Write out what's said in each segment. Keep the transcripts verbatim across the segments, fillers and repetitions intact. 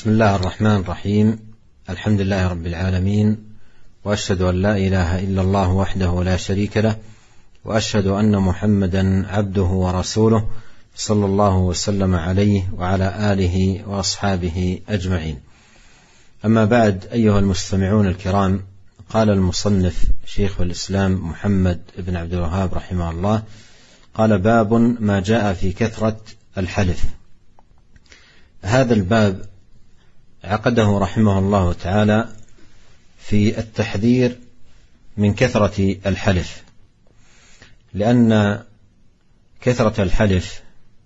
بسم الله الرحمن الرحيم. الحمد لله رب العالمين، وأشهد أن لا إله إلا الله وحده لا شريك له، وأشهد أن محمدا عبده ورسوله صلى الله وسلم عليه وعلى آله وأصحابه أجمعين. أما بعد، أيها المستمعون الكرام، قال المصنف شيخ الإسلام محمد بن عبد الوهاب رحمه الله، قال: باب ما جاء في كثرة الحلف. هذا الباب عقده رحمه الله تعالى في التحذير من كثرة الحلف، لأن كثرة الحلف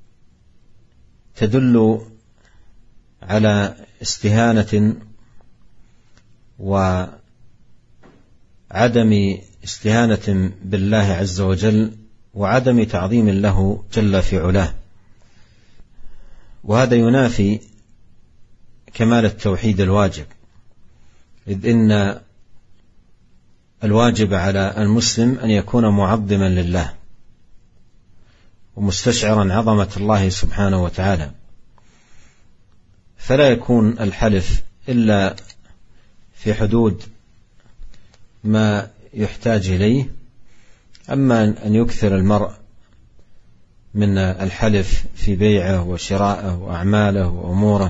تدل على استهانة وعدم استهانة بالله عز وجل، وعدم تعظيم له جل في علاه، وهذا ينافي كمال التوحيد الواجب، إذ إن الواجب على المسلم أن يكون معظما لله ومستشعرا عظمة الله سبحانه وتعالى، فلا يكون الحلف إلا في حدود ما يحتاج إليه. أما أن يكثر المرء من الحلف في بيعه وشراءه وأعماله وأموره،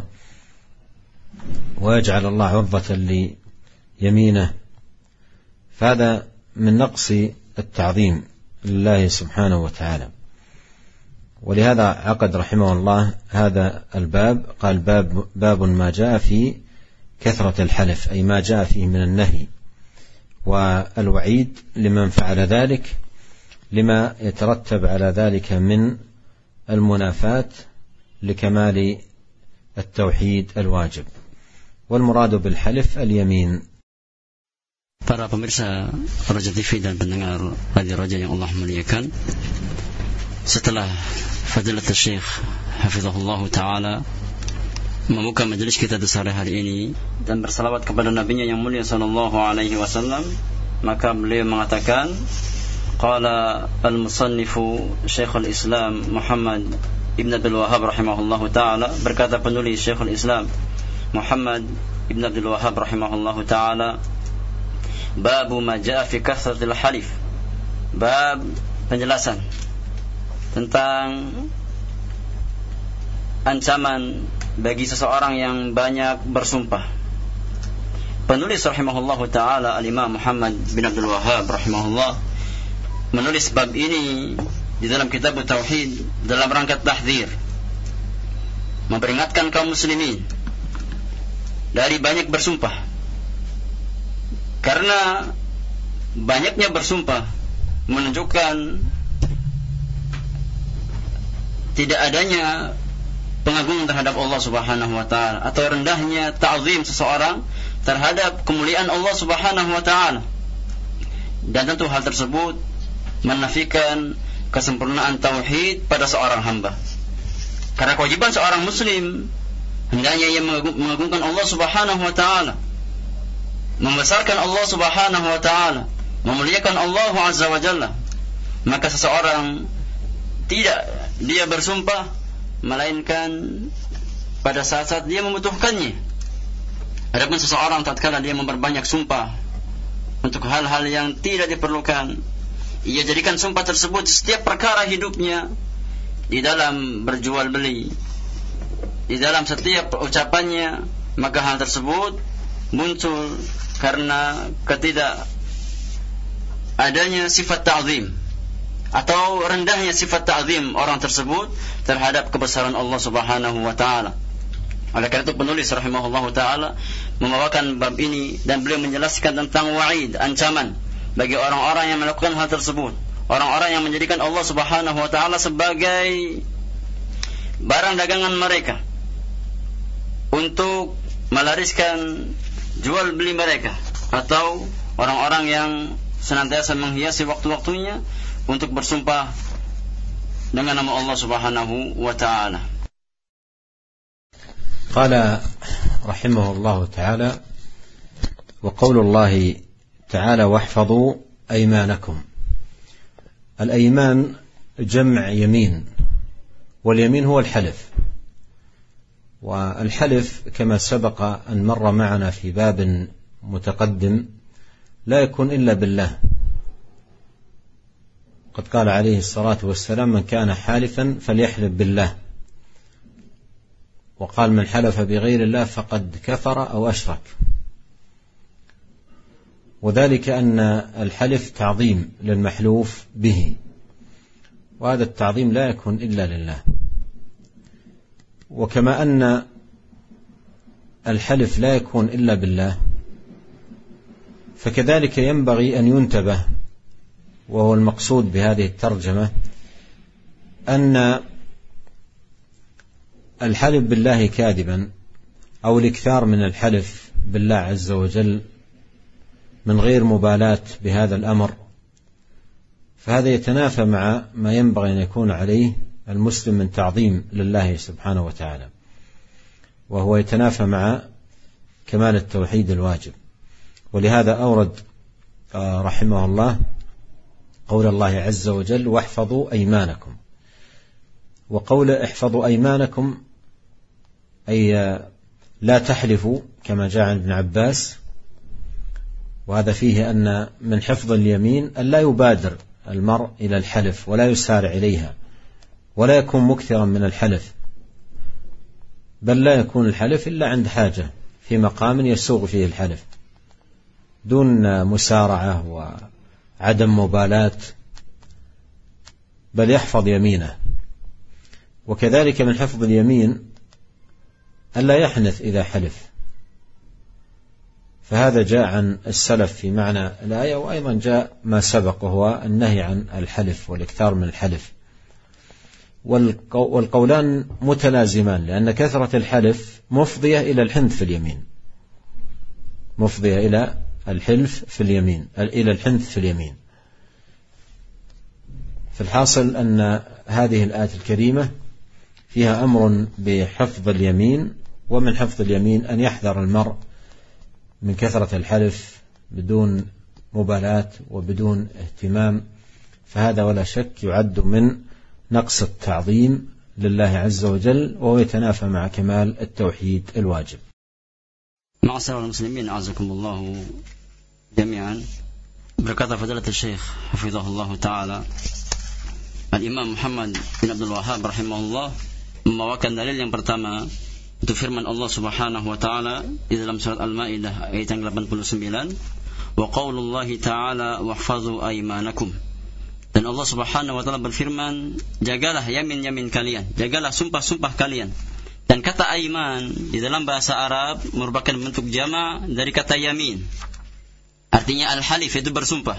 ويجعل الله عرضة ليمينه، فهذا من نقص التعظيم لله سبحانه وتعالى. ولهذا عقد رحمه الله هذا الباب، قال: باب, باب ما جاء في كثرة الحلف، أي ما جاء فيه من النهي والوعيد لمن فعل ذلك، لما يترتب على ذلك من المنافاة لكمال التوحيد الواجب. والمراد بالحلف اليمين. Para pemirsa Raja T V dan pendengar Radio Raja yang Allah muliakan, setelah Fadilat Syekh Hafizahullah Ta'ala membuka majelis kita di sore hari ini dan bersalawat kepada Nabi-Nya yang mulia Sallallahu Alaihi Wasallam, maka beliau mengatakan, Qala al-musannifu Syekhul Islam Muhammad Ibn Abdul Wahab rahimahullah ta'ala, berkata penulis Syekhul Islam Muhammad Ibn Abdul Wahab rahimahullah ta'ala, babu ma ja'a fi kathratil halif, bab penjelasan tentang ancaman bagi seseorang yang banyak bersumpah. Penulis rahimahullah ta'ala al-Imam Muhammad bin Abdul Wahab rahimahullah menulis bab ini di dalam kitab Tauhid dalam rangka tahdzir, memperingatkan kaum muslimin dari banyak bersumpah, karena banyaknya bersumpah menunjukkan tidak adanya pengagungan terhadap Allah Subhanahu wa taala, atau rendahnya ta'zim seseorang terhadap kemuliaan Allah Subhanahu wa taala. Dan tentu hal tersebut menafikan kesempurnaan tauhid pada seorang hamba. Karena kewajiban seorang muslim hendaknya ia mengagungkan Allah Subhanahu wa taala, membesarkan Allah Subhanahu wa taala, memuliakan Allah Azza wa Jalla. Maka seseorang tidak dia bersumpah melainkan pada saat-saat dia membutuhkannya. Adapun seseorang tatkala dia memperbanyak sumpah untuk hal-hal yang tidak diperlukan, ia jadikan sumpah tersebut setiap perkara hidupnya, di dalam berjual beli, di dalam setiap ucapannya, maka hal tersebut muncul karena ketidak adanya sifat ta'zim atau rendahnya sifat ta'zim orang tersebut terhadap kebesaran Allah Subhanahu wa taala. Oleh karena itu penulis rahimahullahu taala membawakan bab ini dan beliau menjelaskan tentang wa'id, ancaman bagi orang-orang yang melakukan hal tersebut, orang-orang yang menjadikan Allah Subhanahu wa taala sebagai barang dagangan mereka untuk melariskan jual beli mereka, atau orang-orang yang senantiasa menghiasi waktu-waktunya untuk bersumpah dengan nama Allah Subhanahu wa taala. قال رحمه الله تعالى: وقول الله تعالى: واحفظوا أيمانكم. الأيمان جمع يمين، واليمين هو الحلف، والحلف كما سبق أن مر معنا في باب متقدم لا يكون إلا بالله. قد قال عليه الصلاة والسلام: من كان حالفا فليحلف بالله. وقال: من حلف بغير الله فقد كفر أو أشرك. وذلك أن الحلف تعظيم للمحلوف به، وهذا التعظيم لا يكون إلا لله. وكما أن الحلف لا يكون إلا بالله، فكذلك ينبغي أن ينتبه، وهو المقصود بهذه الترجمة، أن الحلف بالله كاذبا أو الإكثار من الحلف بالله عز وجل من غير مبالاة بهذا الأمر، فهذا يتنافى مع ما ينبغي أن يكون عليه المسلم من تعظيم لله سبحانه وتعالى، وهو يتنافى مع كمال التوحيد الواجب. ولهذا أورد رحمه الله قول الله عز وجل: واحفظوا أيمانكم. وقول احفظوا أيمانكم أي لا تحلفوا، كما جاء عن ابن عباس. وهذا فيه أن من حفظ اليمين أن لا يبادر المرء إلى الحلف ولا يسارع إليها ولا يكون مكثرا من الحلف، بل لا يكون الحلف إلا عند حاجة في مقام يسوغ فيه الحلف، دون مسارعة وعدم مبالاة، بل يحفظ يمينه. وكذلك من حفظ اليمين ألا يحنث إذا حلف، فهذا جاء عن السلف في معنى الآية، وأيضا جاء ما سبق وهو النهي عن الحلف والإكثار من الحلف. والقولان متلازمان، لأن كثرة الحلف مفضية إلى الحنث في اليمين، مفضية إلى الحلف في اليمين إلى الحنث في اليمين. فالحاصل أن هذه الآية الكريمة فيها أمر بحفظ اليمين، ومن حفظ اليمين أن يحذر المرء من كثرة الحلف بدون مبالاة وبدون اهتمام، فهذا ولا شك يعد من نقص التعظيم لله عز وجل، وهو يتنافى مع كمال التوحيد الواجب. معاشر المسلمين أعزكم الله جميعا. berkata fadilatul Syekh hafizahullah taala, Al-Imam Muhammad bin Abdul Wahhab rahimahullah membawakan dalil yang pertama itu firman Allah Subhanahu wa taala di dalam surat Al-Maidah ayat yang delapan puluh sembilan, wa qaulullahi taala wahfazu aymanakum. Dan Allah Subhanahu wa taala berfirman, jagalah yamin-yamin kalian, jagalah sumpah-sumpah kalian. Dan kata aiman di dalam bahasa Arab merupakan bentuk jama' dari kata yamin. Artinya al-halif, itu bersumpah.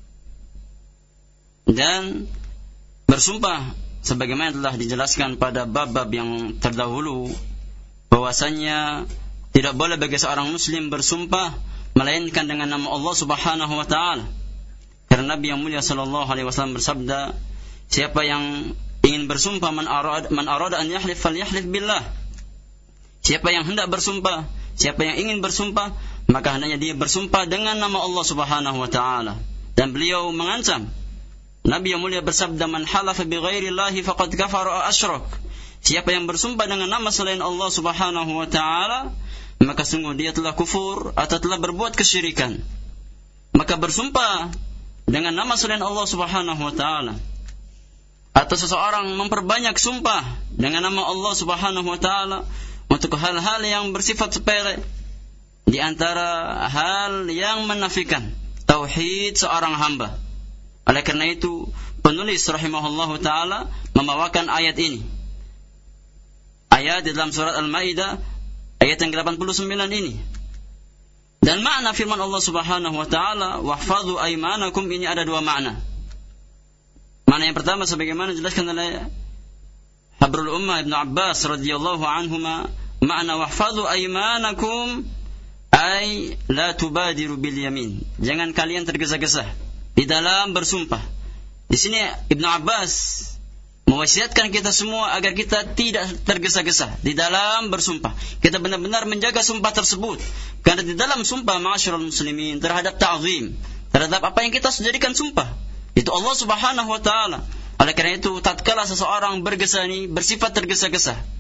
Dan bersumpah sebagaimana telah dijelaskan pada bab-bab yang terdahulu, bahwasannya tidak boleh bagi seorang muslim bersumpah melainkan dengan nama Allah Subhanahu wa taala. Karena Nabi yang mulia sallallahu alaihi wasallam bersabda, siapa yang ingin bersumpah, man arad man arada an yahlif falyahlif billah. Siapa yang hendak bersumpah, siapa yang ingin bersumpah, maka hendaknya dia bersumpah dengan nama Allah Subhanahu wa taala. Dan beliau mengancam, Nabi yang mulia bersabda, man halafa bighairillahi faqad kafara aw asyrak. Siapa yang bersumpah dengan nama selain Allah Subhanahu wa taala, maka sungguh dia telah kufur atau telah berbuat kesyirikan. Maka bersumpah dengan nama selain Allah Subhanahu wa taala, atau seseorang memperbanyak sumpah dengan nama Allah Subhanahu wa taala untuk hal-hal yang bersifat sepele, di antara hal yang menafikan tauhid seorang hamba. Oleh karena itu penulis rahimahullahu taala membawakan ayat ini, ayat di dalam surat Al-Maidah ayat yang delapan puluh sembilan ini. Dan makna firman Allah Subhanahu wa taala wahfadhu aymanakum ini ada dua makna. Makna yang pertama sebagaimana dijelaskan oleh Habrul Ummah Ibnu Abbas radhiyallahu anhuma, makna wahfadhu aymanakum ay la tubadiru bil yamin. Jangan kalian tergesa-gesa di dalam bersumpah. Di sini Ibnu Abbas mewasiatkan kita semua agar kita tidak tergesa-gesa di dalam bersumpah. Kita benar-benar menjaga sumpah tersebut. Karena di dalam sumpah ma'asyiral muslimin terhadap ta'zim, terhadap apa yang kita jadikan sumpah, itu Allah Subhanahu wa taala. Oleh karena itu tatkala seseorang bergesa ini bersifat tergesa-gesa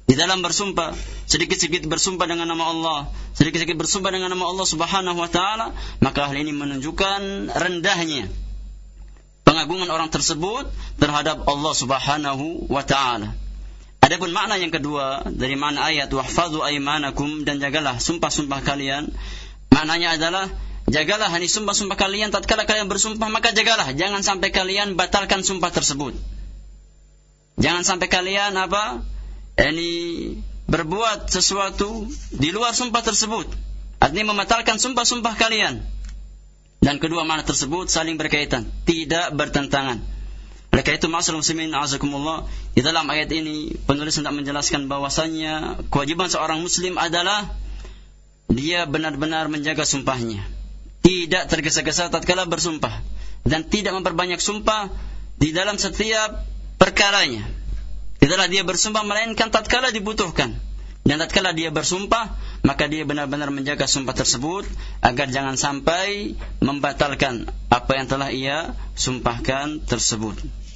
di dalam bersumpah, sedikit-sedikit bersumpah dengan nama Allah, sedikit-sedikit bersumpah dengan nama Allah Subhanahu wa taala, maka hal ini menunjukkan rendahnya pengagungan orang tersebut terhadap Allah Subhanahu wa taala. Adapun makna yang kedua dari makna ayat wahfadzu aymanakum, dan jagalah sumpah-sumpah kalian, maknanya adalah jagalah hani sumpah-sumpah kalian tatkala kalian bersumpah, maka jagalah jangan sampai kalian batalkan sumpah tersebut. Jangan sampai kalian apa? Ini berbuat sesuatu di luar sumpah tersebut, artinya membatalkan sumpah-sumpah kalian. Dan kedua makna tersebut saling berkaitan, tidak bertentangan. Oleh karena itu, ma'asyiral muslimin a'azakumullah, di dalam ayat ini penulis hendak menjelaskan bahwasannya kewajiban seorang muslim adalah dia benar-benar menjaga sumpahnya, tidak tergesa-gesa tatkala bersumpah, dan tidak memperbanyak sumpah di dalam setiap perkaranya. Tidaklah dia bersumpah melainkan tatkala dibutuhkan, dan tatkala dia bersumpah maka dia benar-benar menjaga sumpah tersebut agar jangan sampai membatalkan apa yang telah ia sumpahkan tersebut.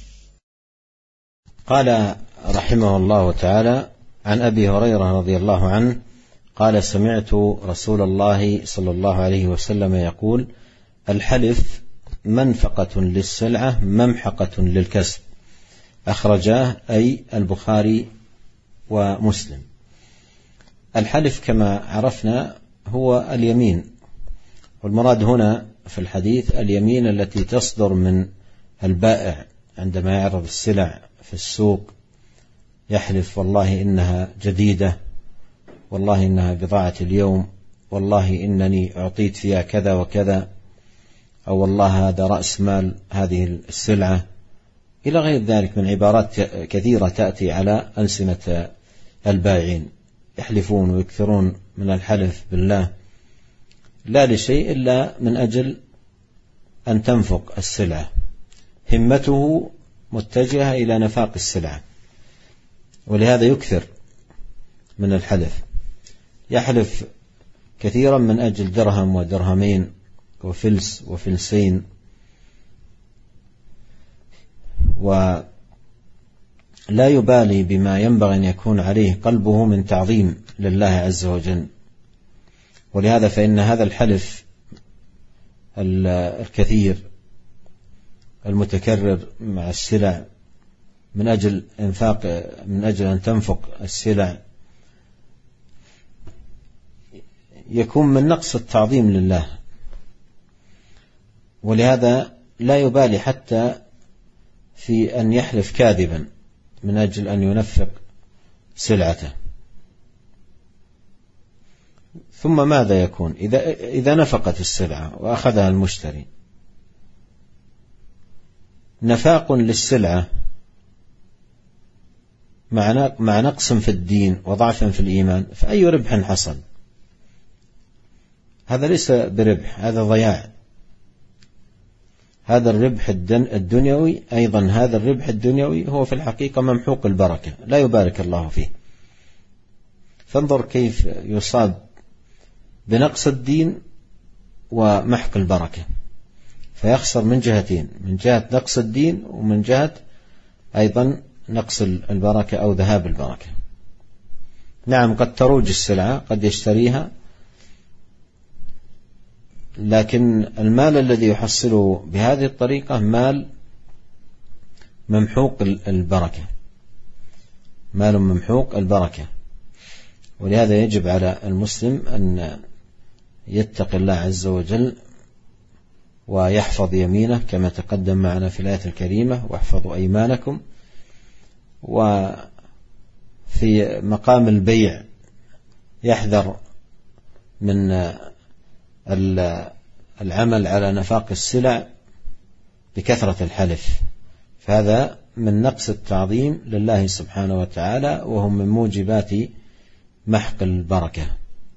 قال رحمه الله تعالى عن أبي هريرة رضي الله عنه قال سمعت رسول الله صلى الله عليه وسلم يقول الحلف منفقة للسلعة ممحقة للكسب أخرجاه أي البخاري ومسلم. الحلف كما عرفنا هو اليمين، والمراد هنا في الحديث اليمين التي تصدر من البائع عندما يعرض السلع في السوق، يحلف والله إنها جديدة، والله إنها بضاعة اليوم، والله إنني أعطيت فيها كذا وكذا، أو والله هذا رأس مال هذه السلعة، إلى غير ذلك من عبارات كثيرة تأتي على ألسنة البائعين، يحلفون ويكثرون من الحلف بالله لا لشيء إلا من أجل أن تنفق السلعة، همته متجهة إلى نفاق السلعة، ولهذا يكثر من الحلف، يحلف كثيرا من أجل درهم ودرهمين وفلس وفلسين، ولا يبالي بما ينبغي أن يكون عليه قلبه من تعظيم لله عز وجل. ولهذا فإن هذا الحلف الكثير المتكرر مع السلع من أجل إنفاق من أجل أن تنفق السلع يكون من نقص التعظيم لله، ولهذا لا يبالي حتى في أن يحلف كاذبا من أجل أن ينفق سلعته. ثم ماذا يكون إذا إذا نفقت السلعة وأخذها المشتري؟ نفاق للسلعة مع نقص في الدين وضعف في الإيمان، فأي ربح حصل؟ هذا ليس بربح، هذا ضياع. هذا الربح الدنيوي أيضا هذا الربح الدنيوي هو في الحقيقة ممحوق البركة، لا يبارك الله فيه. فانظر كيف يصاب بنقص الدين ومحق البركة، فيخسر من جهتين، من جهة نقص الدين ومن جهة أيضا نقص البركة أو ذهاب البركة. نعم قد تروج السلعة، قد يشتريها، لكن المال الذي يحصله بهذه الطريقة مال ممحوق البركة، مال ممحوق البركة. ولهذا يجب على المسلم أن يتقي الله عز وجل ويحفظ يمينه كما تقدم معنا في الآية الكريمة واحفظوا أيمانكم. وفي مقام البيع يحذر من العمل على نفاق السلع بكثرة الحلف، فهذا من نقص التعظيم لله سبحانه وتعالى، وهم من موجبات محق البركة.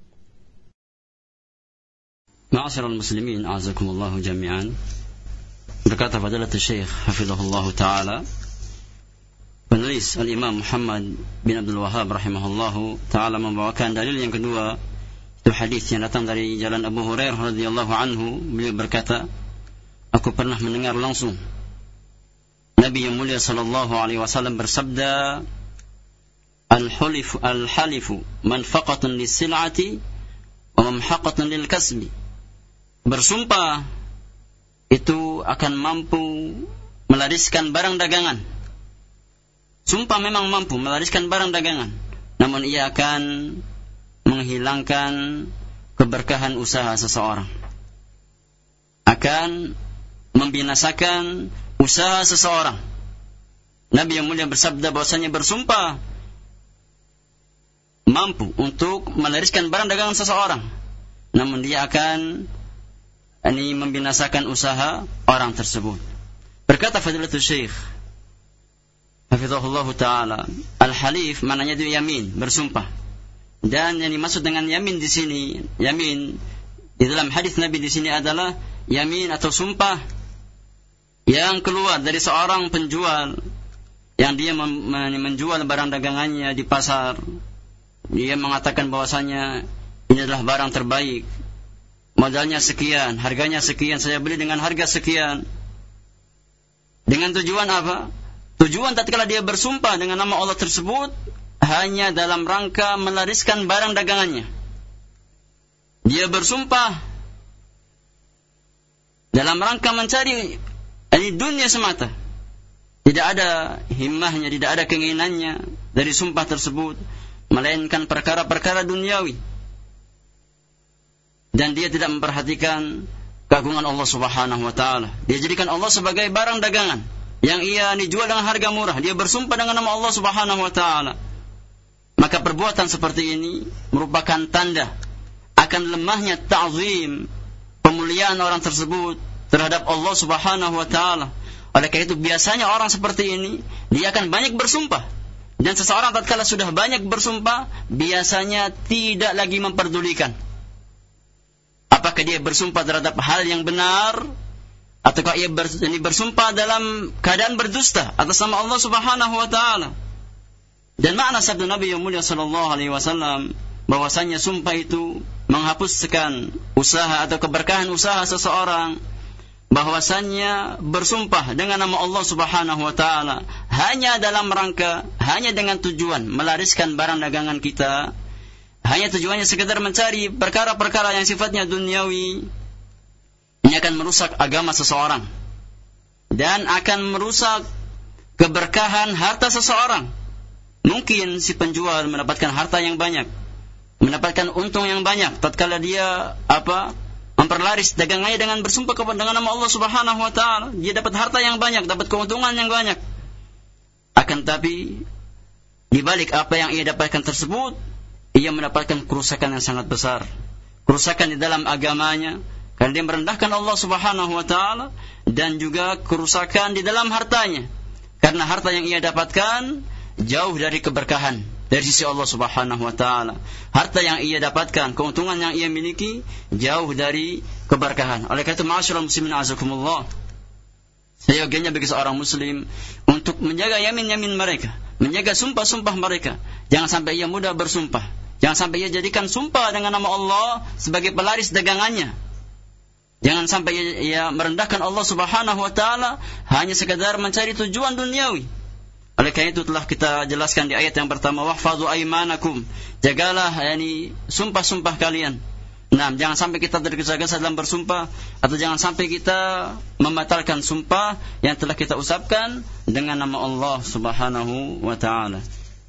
Ma'asyiral muslimin a'azakumullah jami'an. Berkata fadilatul Syekh hafizahullah taala, penulis Al-Imam Muhammad bin Abdul Wahhab rahimahullahu taala membawakan dalil yang kedua, itu hadis yang datang dari jalan Abu Hurairah radhiyallahu anhu. Beliau berkata, aku pernah mendengar langsung Nabi yang mulia sallallahu alaihi wasallam bersabda, al-halifu al-halifu manfaqatun lis-sil'ati wa mamhaqatun lil-kasbi. Bersumpah itu akan mampu melariskan barang dagangan. Sumpah memang mampu melariskan barang dagangan, namun ia akan menghilangkan keberkahan usaha seseorang, akan membinasakan usaha seseorang. Nabi yang mulia bersabda bahwasanya bersumpah mampu untuk melariskan barang dagangan seseorang, namun dia akan ini membinasakan usaha orang tersebut. Berkata Fadilatul Syekh hafizahullah taala, al-halif maknanya itu yamin, bersumpah. Dan yang dimaksud dengan yamin di sini, yamin di dalam hadis Nabi di sini adalah yamin atau sumpah yang keluar dari seorang penjual yang dia menjual barang dagangannya di pasar. Dia mengatakan bahwasanya ini adalah barang terbaik, modalnya sekian, harganya sekian, saya beli dengan harga sekian. Dengan tujuan apa? Tujuan tatkala dia bersumpah dengan nama Allah tersebut hanya dalam rangka melariskan barang dagangannya. Dia bersumpah dalam rangka mencari ini dunia semata. Tidak ada himmahnya, tidak ada keinginannya dari sumpah tersebut, melainkan perkara-perkara duniawi. Dan dia tidak memperhatikan keagungan Allah Subhanahu wa taala. Dia jadikan Allah sebagai barang dagangan yang ia dijual dengan harga murah. Dia bersumpah dengan nama Allah Subhanahu wa taala. Maka perbuatan seperti ini merupakan tanda akan lemahnya ta'zim, pemuliaan orang tersebut terhadap Allah Subhanahu wa taala. Oleh karena itu biasanya orang seperti ini dia akan banyak bersumpah. Dan seseorang tatkala sudah banyak bersumpah, biasanya tidak lagi memperdulikan apakah dia bersumpah terhadap hal yang benar ataukah ia bersumpah dalam keadaan berdusta atas nama Allah Subhanahu wa taala. Dan makna sabda Nabi yang mulia sallallahu alaihi wasallam bahwasanya sumpah itu menghapuskan usaha atau keberkahan usaha seseorang, bahwasanya bersumpah dengan nama Allah Subhanahu wa taala hanya dalam rangka, hanya dengan tujuan melariskan barang dagangan kita, hanya tujuannya sekedar mencari perkara-perkara yang sifatnya duniawi, ini akan merusak agama seseorang dan akan merusak keberkahan harta seseorang. Mungkin si penjual mendapatkan harta yang banyak, mendapatkan untung yang banyak tatkala dia apa? memperlaris dagangannya dengan bersumpah kepada dengan nama Allah Subhanahu wa taala. Dia dapat harta yang banyak, dapat keuntungan yang banyak. Akan tapi di balik apa yang ia dapatkan tersebut, ia mendapatkan kerusakan yang sangat besar. Kerusakan di dalam agamanya karena dia merendahkan Allah Subhanahu wa taala, dan juga kerusakan di dalam hartanya karena harta yang ia dapatkan jauh dari keberkahan dari sisi Allah Subhanahu wa taala. Harta yang ia dapatkan, keuntungan yang ia miliki jauh dari keberkahan. Oleh karena itu ma'asyiral muslimin azakumullah, seyogianya bagi seorang muslim untuk menjaga yamin-yamin mereka, menjaga sumpah-sumpah mereka. Jangan sampai ia mudah bersumpah, jangan sampai ia jadikan sumpah dengan nama Allah sebagai pelaris dagangannya. Jangan sampai ia, ia merendahkan Allah Subhanahu wa taala hanya sekadar mencari tujuan duniawi. Oleh karena itu telah kita jelaskan di ayat yang pertama, wahfadhu aimanakum, jagalah yani sumpah-sumpah kalian. Nah, jangan sampai kita tergesa-gesa dalam bersumpah, atau jangan sampai kita membatalkan sumpah yang telah kita ucapkan dengan nama Allah Subhanahu wa taala.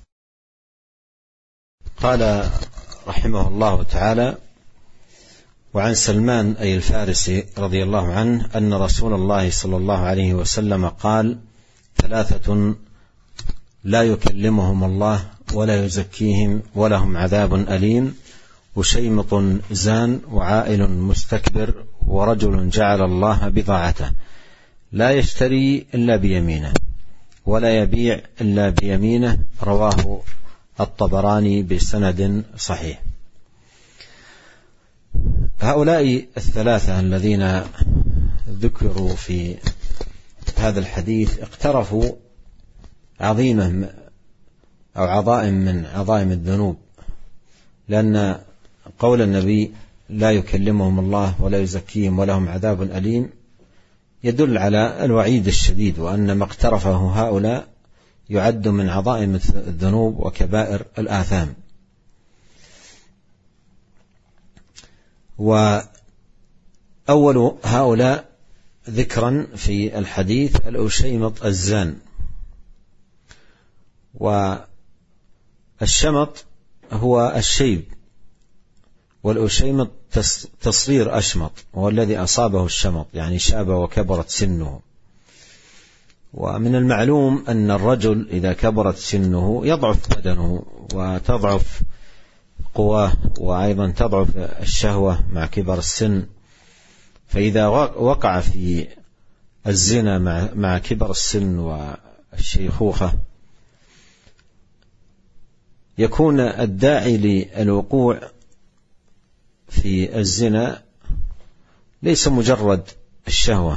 Qala rahimahullahu taala wa an Salman ay al-Farisi radhiyallahu anhu anna Rasulullah sallallahu alaihi wasallam qala thalathatun لا يكلمهم الله ولا يزكيهم ولهم عذاب أليم وشيمط زان وعائل مستكبر ورجل جعل الله بضاعته لا يشتري إلا بيمينه ولا يبيع إلا بيمينه رواه الطبراني بسند صحيح. هؤلاء الثلاثة الذين ذكروا في هذا الحديث اقترفوا عظيمة أو عظائم من عظائم الذنوب، لأن قول النبي لا يكلمهم الله ولا يزكيهم ولهم عذاب أليم يدل على الوعيد الشديد، وأن ما اقترفه هؤلاء يعد من عظائم الذنوب وكبائر الآثام. وأول هؤلاء ذكرا في الحديث الأشيمط الزان. والشمط هو الشيب، والأشيمط تصغير أشمط، وهو الذي أصابه الشمط، يعني شاب وكبرت سنه. ومن المعلوم أن الرجل إذا كبرت سنه يضعف بدنه وتضعف قواه، وأيضا تضعف الشهوة مع كبر السن. فإذا وقع في الزنا مع كبر السن والشيخوخة يكون الداعي للوقوع في الزنا ليس مجرد الشهوة،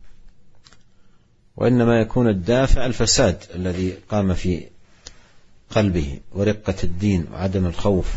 وإنما يكون الدافع الفساد الذي قام في قلبه ورقة الدين وعدم الخوف.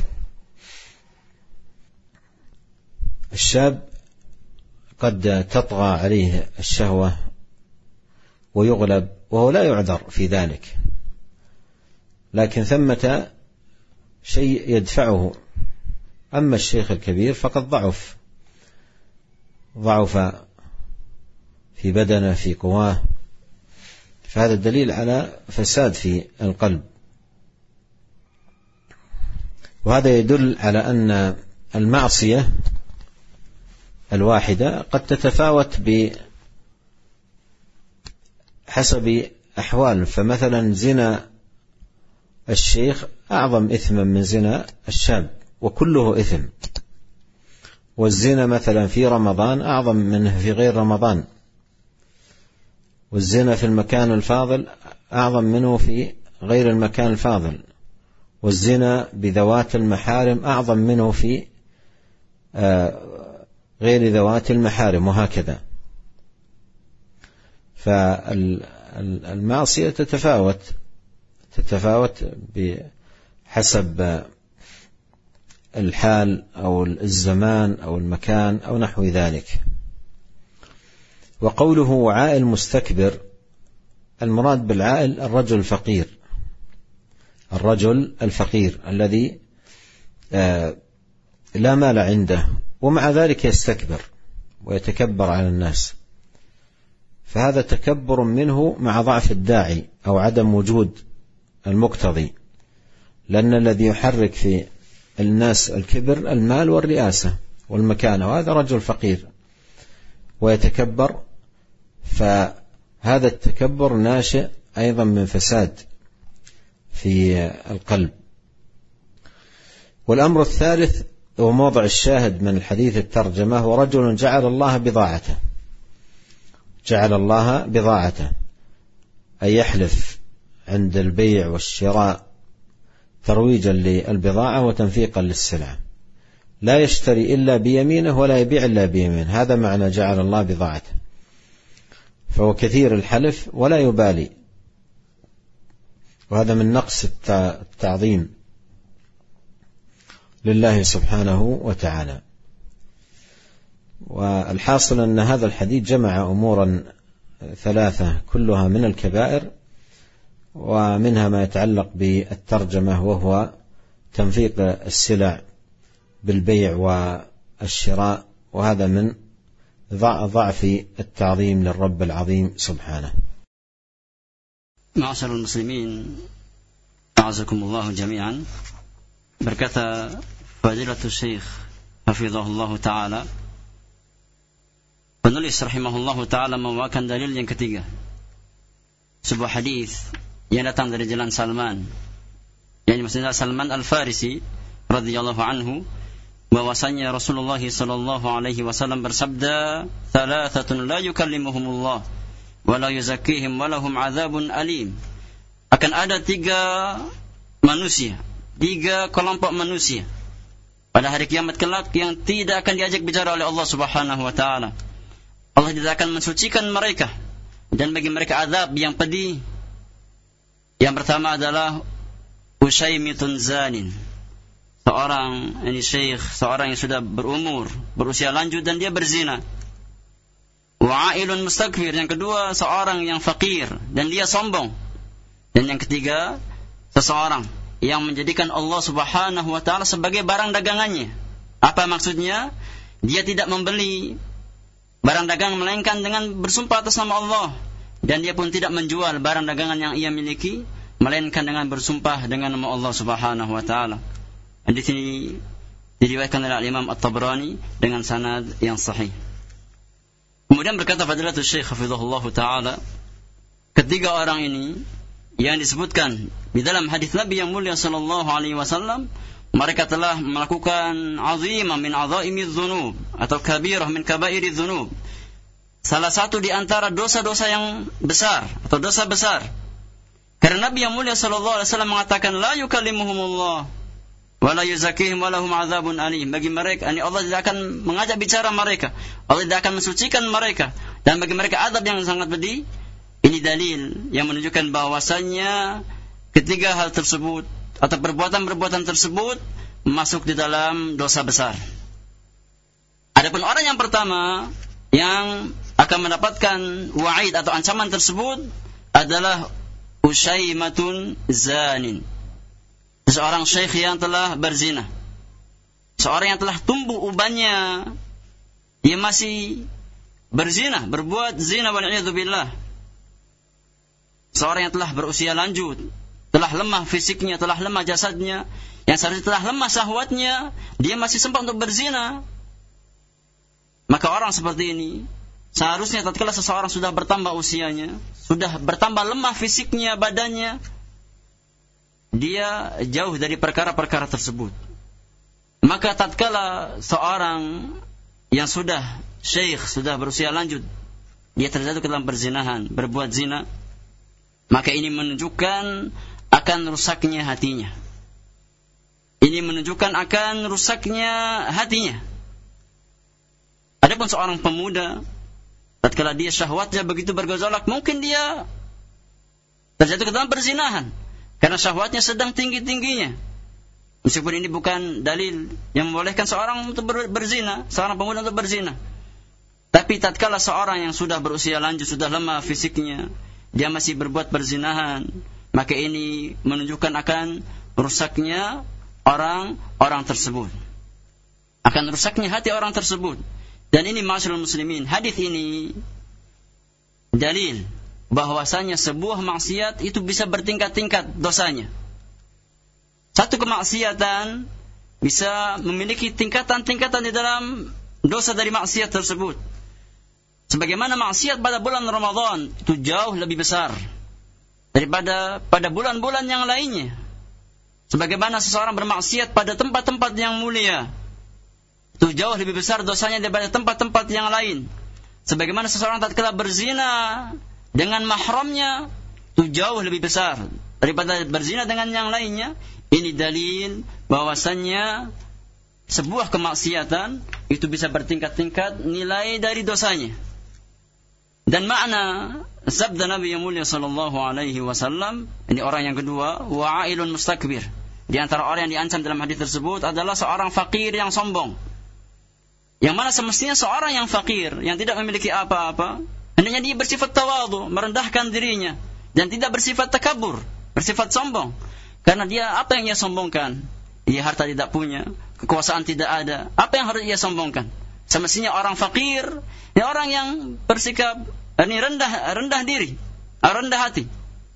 الشاب قد تطغى عليه الشهوة ويغلب وهو لا يعذر في ذلك، لكن ثمة شيء يدفعه. أما الشيخ الكبير فقد ضعف ضعف في بدنه في قواه، فهذا الدليل على فساد في القلب. وهذا يدل على أن المعصية الواحدة قد تتفاوت بحسب أحوال. فمثلا زنا الشيخ أعظم إثما من زنا الشاب، وكله إثم. والزنا مثلا في رمضان أعظم منه في غير رمضان، والزنا في المكان الفاضل أعظم منه في غير المكان الفاضل، والزنا بذوات المحارم أعظم منه في غير ذوات المحارم، وهكذا. فالمعصية تتفاوت تتفاوت بحسب الحال أو الزمان أو المكان أو نحو ذلك. وقوله وعائل مستكبر، المراد بالعائل الرجل الفقير، الرجل الفقير الذي لا مال عنده ومع ذلك يستكبر ويتكبر على الناس، فهذا تكبر منه مع ضعف الداعي أو عدم وجود المقتضي، لأن الذي يحرك في الناس الكبر المال والرئاسة والمكانة، وهذا رجل فقير ويتكبر، فهذا التكبر ناشئ أيضا من فساد في القلب. والأمر الثالث وموضع الشاهد من الحديث الترجمة هو رجل جعل الله بضاعته، جعل الله بضاعته أي يحلف عند البيع والشراء ترويجا للبضاعة وتنفيقا للسلعة، لا يشتري إلا بيمينه ولا يبيع إلا بيمينه، هذا معنى جعل الله بضاعته. فهو كثير الحلف ولا يبالي، وهذا من نقص التعظيم لله سبحانه وتعالى. والحاصل أن هذا الحديث جمع أمورا ثلاثة كلها من الكبائر، ومنها ما يتعلق بالترجمة وهو تنفيق السلع بالبيع والشراء، وهذا من ضعف التعظيم للرب العظيم سبحانه. معاشر المسلمين أعزكم الله جميعا. berkata Fadilatul Syekh hafizahullah ta'ala, penulis rahimahullah ta'ala membawakan dalil yang ketiga, sebuah hadis yang datang dari jalan Salman, yang maksudnya Salman Al-Farisi radhiyallahu anhu, bahwasanya Rasulullah sallallahu alaihi wasallam bersabda, "Thalathatun la yukallimuhumullah wa la yuzakkihim wa lahum 'adzabun alim." Akan ada tiga manusia, tiga kelompok manusia pada hari kiamat kelak yang tidak akan diajak bicara oleh Allah Subhanahu wa taala. Allah tidak akan mensucikan mereka dan bagi mereka azab yang pedih. Yang pertama adalah Ushaymitun zanin, seorang ini syekh, seorang yang sudah berumur, berusia lanjut dan dia berzina. Wa'ailun mustakbir, yang kedua seorang yang fakir dan dia sombong. Dan yang ketiga, seseorang yang menjadikan Allah Subhanahu wa taala sebagai barang dagangannya. Apa maksudnya? Dia tidak membeli barang dagang melainkan dengan bersumpah atas nama Allah, dan dia pun tidak menjual barang dagangan yang ia miliki melainkan dengan bersumpah dengan nama Allah Subhanahu wa taala. Di sini diriwayatkan oleh Imam At-Tabrani dengan sanad yang sahih. Kemudian berkata Fadilatul Syekh hafizahullah taala, ketiga orang ini yang disebutkan di dalam hadis Nabi yang mulia sallallahu alaihi wasallam, mereka telah melakukan azimah min azaimiz dzunub atau kabirah min kabairiz dzunub, salah satu di antara dosa-dosa yang besar atau dosa besar. Karena Nabi yang mulia sallallahu alaihi wasallam mengatakan la yukallimuhumullah wa la yuzakkihim wa lahum adzabun alim. Bagi mereka, yani Allah tidak akan mengajak bicara mereka, Allah tidak akan mensucikan mereka, dan bagi mereka azab yang sangat pedih. Ini dalil yang menunjukkan bahwasannya ketiga hal tersebut atau perbuatan-perbuatan tersebut masuk di dalam dosa besar. Adapun orang yang pertama yang akan mendapatkan wa'id atau ancaman tersebut adalah Usyaimatun zanin, seorang syekh yang telah berzina, seorang yang telah tumbuh ubannya, dia masih berzina, berbuat zina wal'iyadzubillah. Seorang yang telah berusia lanjut, telah lemah fisiknya, telah lemah jasadnya, yang seharusnya telah lemah syahwatnya, dia masih sempat untuk berzina. Maka orang seperti ini seharusnya tatkala seseorang sudah bertambah usianya, sudah bertambah lemah fisiknya, badannya, dia jauh dari perkara-perkara tersebut. Maka tatkala seorang yang sudah syekh, sudah berusia lanjut, dia terjatuh ke dalam perzinahan, berbuat zina, maka ini menunjukkan akan rusaknya hatinya. Ini menunjukkan akan rusaknya hatinya. Adapun seorang pemuda, tatkala dia syahwatnya begitu bergejolak, mungkin dia terjatuh ke dalam perzinahan karena syahwatnya sedang tinggi-tingginya. Meskipun ini bukan dalil yang membolehkan seorang untuk berzina, seorang pemuda untuk berzina. Tapi tatkala seorang yang sudah berusia lanjut, sudah lemah fisiknya, dia masih berbuat perzinahan, maka ini menunjukkan akan rusaknya orang-orang tersebut, akan rusaknya hati orang tersebut. Dan ini ma'asyiral muslimin, hadis ini dalil bahwasanya sebuah maksiat itu bisa bertingkat-tingkat dosanya. Satu kemaksiatan bisa memiliki tingkatan-tingkatan di dalam dosa dari maksiat tersebut. Sebagaimana maksiat pada bulan Ramadan itu jauh lebih besar daripada pada bulan-bulan yang lainnya. Sebagaimana seseorang bermaksiat pada tempat-tempat yang mulia, itu jauh lebih besar dosanya daripada tempat-tempat yang lain. Sebagaimana seseorang tatkala berzina dengan mahramnya, itu jauh lebih besar daripada berzina dengan yang lainnya. Ini dalil bahwasannya sebuah kemaksiatan itu bisa bertingkat-tingkat nilai dari dosanya. Dan makna sabda Nabi yang mulia sallallahu alaihi wasallam, ini orang yang kedua, wa'ailun mustakbir. Di antara orang yang diancam dalam hadis tersebut adalah seorang fakir yang sombong. Yang mana semestinya seorang yang fakir, yang tidak memiliki apa-apa, hendaknya dia bersifat tawadhu, merendahkan dirinya, dan tidak bersifat takabur, bersifat sombong. Karena dia, apa yang ia sombongkan? Dia harta tidak punya, kekuasaan tidak ada. Apa yang harus ia sombongkan? Semestinya orang fakir, ya orang yang bersikap ini rendah rendah diri, rendah hati,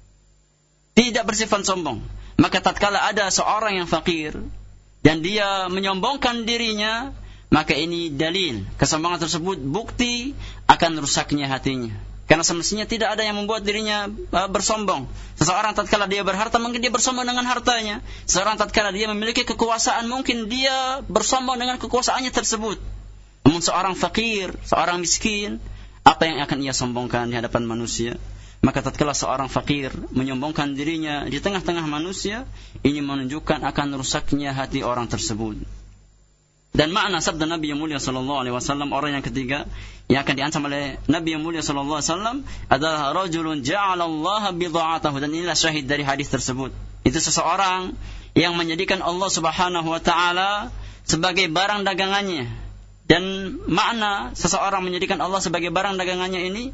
tidak bersifat sombong. Maka tatkala ada seorang yang fakir dan dia menyombongkan dirinya, maka ini dalil kesombongan tersebut bukti akan rusaknya hatinya. Karena semestinya tidak ada yang membuat dirinya uh, bersombong. Seseorang tatkala dia berharta, mungkin dia bersombong dengan hartanya. Seseorang tatkala dia memiliki kekuasaan, mungkin dia bersombong dengan kekuasaannya tersebut. Namun seorang fakir, seorang miskin, apa yang akan ia sombongkan di hadapan manusia? Maka tatkala seorang fakir menyombongkan dirinya di tengah-tengah manusia, ini menunjukkan akan rusaknya hati orang tersebut. Dan makna sabda Nabi yang mulia sallallahu alaihi wasallam, orang yang ketiga yang akan diancam oleh Nabi yang mulia sallallahu alaihi wasallam adalah rajulun ja'alallaha bidha'atahu. Dan inilah syahid dari hadis tersebut. Itu seseorang yang menjadikan Allah Subhanahu wa taala sebagai barang dagangannya. Dan makna seseorang menjadikan Allah sebagai barang dagangannya ini,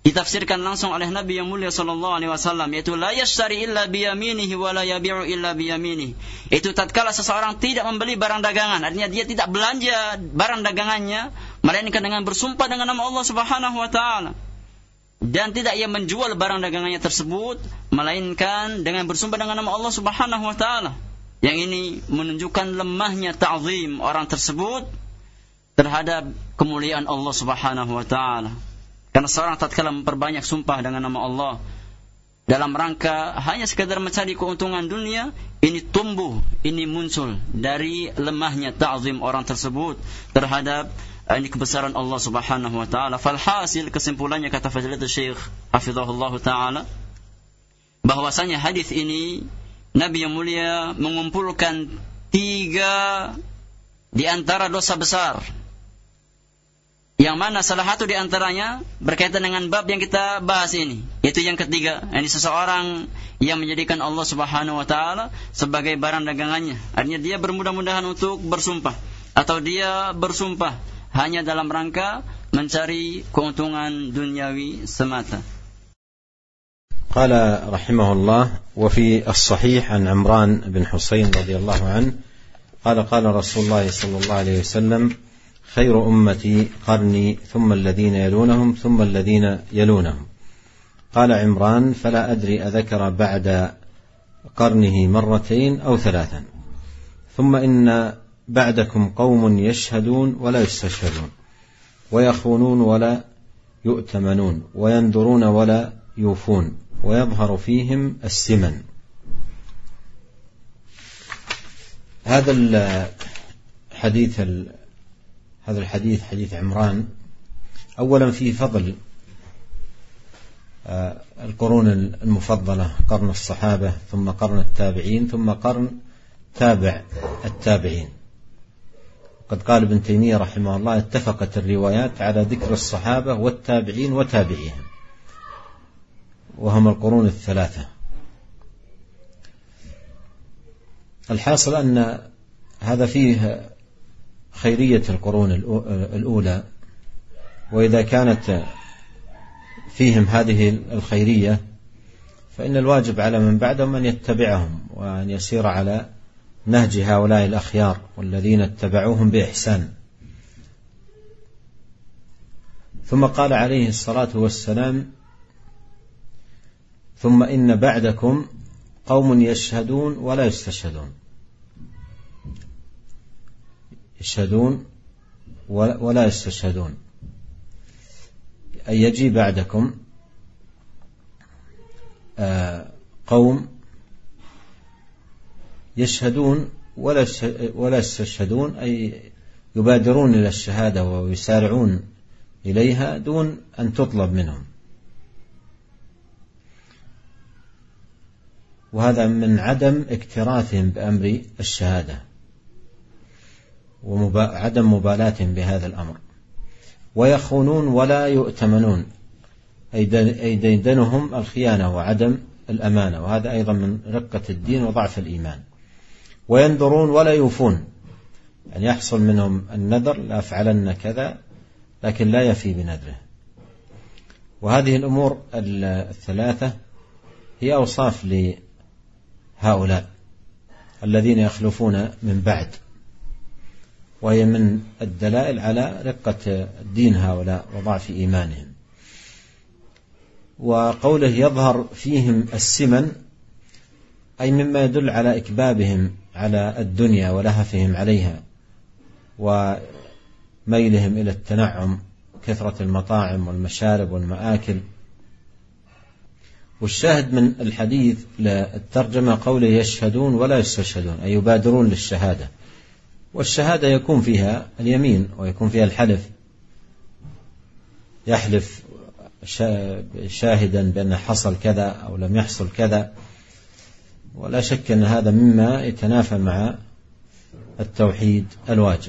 ditafsirkan langsung oleh Nabi yang mulia sallallahu alaihi wasallam, yaitu la yashtari illa biyaminihi wa la yabi'u illa biyaminihi. Itu tatkala seseorang tidak membeli barang dagangan, artinya dia tidak belanja barang dagangannya melainkan dengan bersumpah dengan nama Allah Subhanahu wa taala. Dan tidak ia menjual barang dagangannya tersebut melainkan dengan bersumpah dengan nama Allah Subhanahu wa taala. Yang ini menunjukkan lemahnya ta'zim orang tersebut terhadap kemuliaan Allah Subhanahu wa taala. Karena seorang tatkala memperbanyak sumpah dengan nama Allah dalam rangka hanya sekadar mencari keuntungan dunia, ini tumbuh, ini muncul dari lemahnya ta'zim orang tersebut terhadap ini kebesaran Allah Subhanahu wa taala. Falhasil, kesimpulannya kata Fadilatul Syekh hafizahullah taala, bahwasanya hadis ini Nabi yang mulia mengumpulkan tiga di antara dosa besar, yang mana salah satu di antaranya berkaitan dengan bab yang kita bahas ini, yaitu yang ketiga, ini seseorang yang menjadikan Allah Subhanahu wa taala sebagai barang dagangannya. Artinya dia bermudah-mudahan untuk bersumpah, atau dia bersumpah hanya dalam rangka mencari keuntungan duniawi semata. قال رحمه الله: وفي الصحيح عن عمران بن حسين رضي الله عنه قال قال رسول الله صلى الله عليه وسلم: خير أمتي قرني ثم الذين يلونهم ثم الذين يلونهم. قال عمران: فلا أدري أذكر بعد قرنه مرتين أو ثلاثا. ثم إن بعدكم قوم يشهدون ولا يستشهدون ويخونون ولا يؤتمنون وينذرون ولا يوفون ويظهر فيهم السمن. هذا الحديث هذا الحديث حديث عمران أولا فيه فضل القرون المفضلة، قرن الصحابة ثم قرن التابعين ثم قرن تابع التابعين. قد قال ابن تيمية رحمه الله: اتفقت الروايات على ذكر الصحابة والتابعين وتابعيهم، وهم القرون الثلاثة. الحاصل أن هذا فيه خيرية القرون الأولى، وإذا كانت فيهم هذه الخيرية فإن الواجب على من بعدهم أن يتبعهم وأن يسير على نهج هؤلاء الأخيار والذين اتبعوهم بإحسان. ثم قال عليه الصلاة والسلام: ثم إن بعدكم قوم يشهدون ولا يستشهدون. يشهدون ولا يستشهدون، أي يجي بعدكم قوم يشهدون ولا يستشهدون، أي يبادرون إلى الشهادة ويسارعون إليها دون أن تطلب منهم. وهذا من عدم اكتراثهم بأمر الشهادة وعدم مبالاتهم بهذا الأمر. ويخونون ولا يؤتمنون، أي ديدنهم الخيانة وعدم الأمانة، وهذا أيضا من رقة الدين وضعف الإيمان. وينذرون ولا يوفون، يعني يحصل منهم النذر: لا أفعلن كذا، لكن لا يفي بنذره. وهذه الأمور الثلاثة هي أوصاف لهؤلاء الذين يخلفون من بعد، وهي من الدلائل على رقة دين هؤلاء وضعف إيمانهم. وقوله يظهر فيهم السمن، أي مما يدل على إكبابهم على الدنيا ولهفهم عليها وميلهم إلى التنعم، كثرة المطاعم والمشارب والمآكل. والشاهد من الحديث للترجمة قوله يشهدون ولا يستشهدون، أي يبادرون للشهادة. والشهادة يكون فيها اليمين ويكون فيها الحلف، يحلف شاهدا بأن حصل كذا أو لم يحصل كذا، ولا شك أن هذا مما يتنافى مع التوحيد الواجب.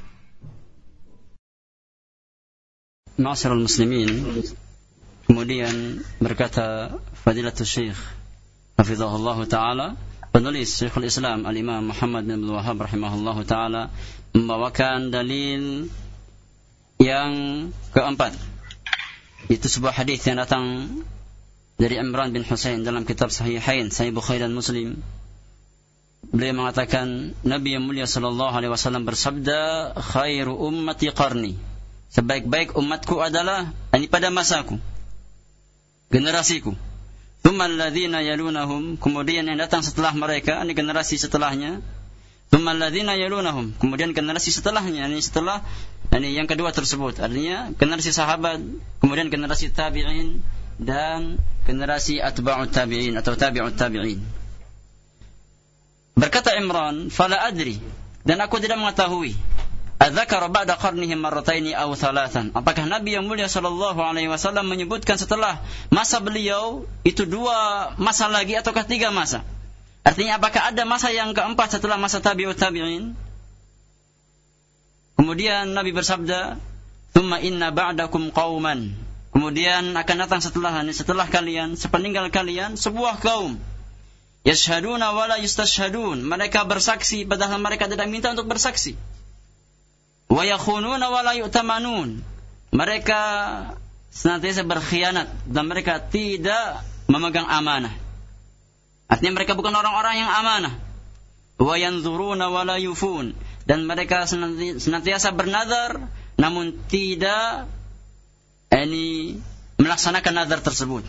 Ma'asyiral muslimin, kemudian berkata Fadilatul Syekh hafizahullah taala, penulis Syekhul Islam Al-Imam Muhammad bin Abdul Wahhab rahimahullah taala membawakan dalil yang keempat, Itu sebuah hadis yang datang dari Imran bin Husain dalam kitab Sahihain, Sahih Bukhari dan Muslim. Beliau mengatakan, Nabi yang mulia sallallahu alaihi wasallam bersabda, khairu ummati qarni, sebaik-baik umatku adalah ini pada masaku, generasiku. Tsumma alladzina yalunahum, kemudian yang datang setelah mereka, ini generasi setelahnya. Tsumma alladzina yalunahum, kemudian generasi setelahnya, ini setelah ini yang kedua tersebut, artinya generasi sahabat, kemudian generasi tabi'in dan generasi atba'ut tabi'in atau tabi'ut tabi'in. Berkata Imran, fala adri, dan aku tidak mengetahui, adzakara ba'da qarnihi marrataini aw thalathan, apakah Nabi yang mulia sallallahu alaihi wasallam menyebutkan setelah masa beliau itu dua masa lagi ataukah tiga masa? Artinya apakah ada masa yang keempat setelah masa tabi'ut tabi'in? Kemudian Nabi bersabda, "Tsumma inna ba'dakum qauman." Kemudian akan datang setelah setelah kalian, sepeninggal kalian, sebuah kaum. Yashhaduna wa la yustashhadun. Mereka bersaksi padahal mereka tidak minta untuk bersaksi. Wa yakhununa wa la yu'tamanun. Mereka senantiasa berkhianat dan mereka tidak memegang amanah. Artinya mereka bukan orang-orang yang amanah. Wa yanzuruna wa la yufun. Dan mereka senantiasa bernazar namun tidak ini melaksanakan nazar tersebut.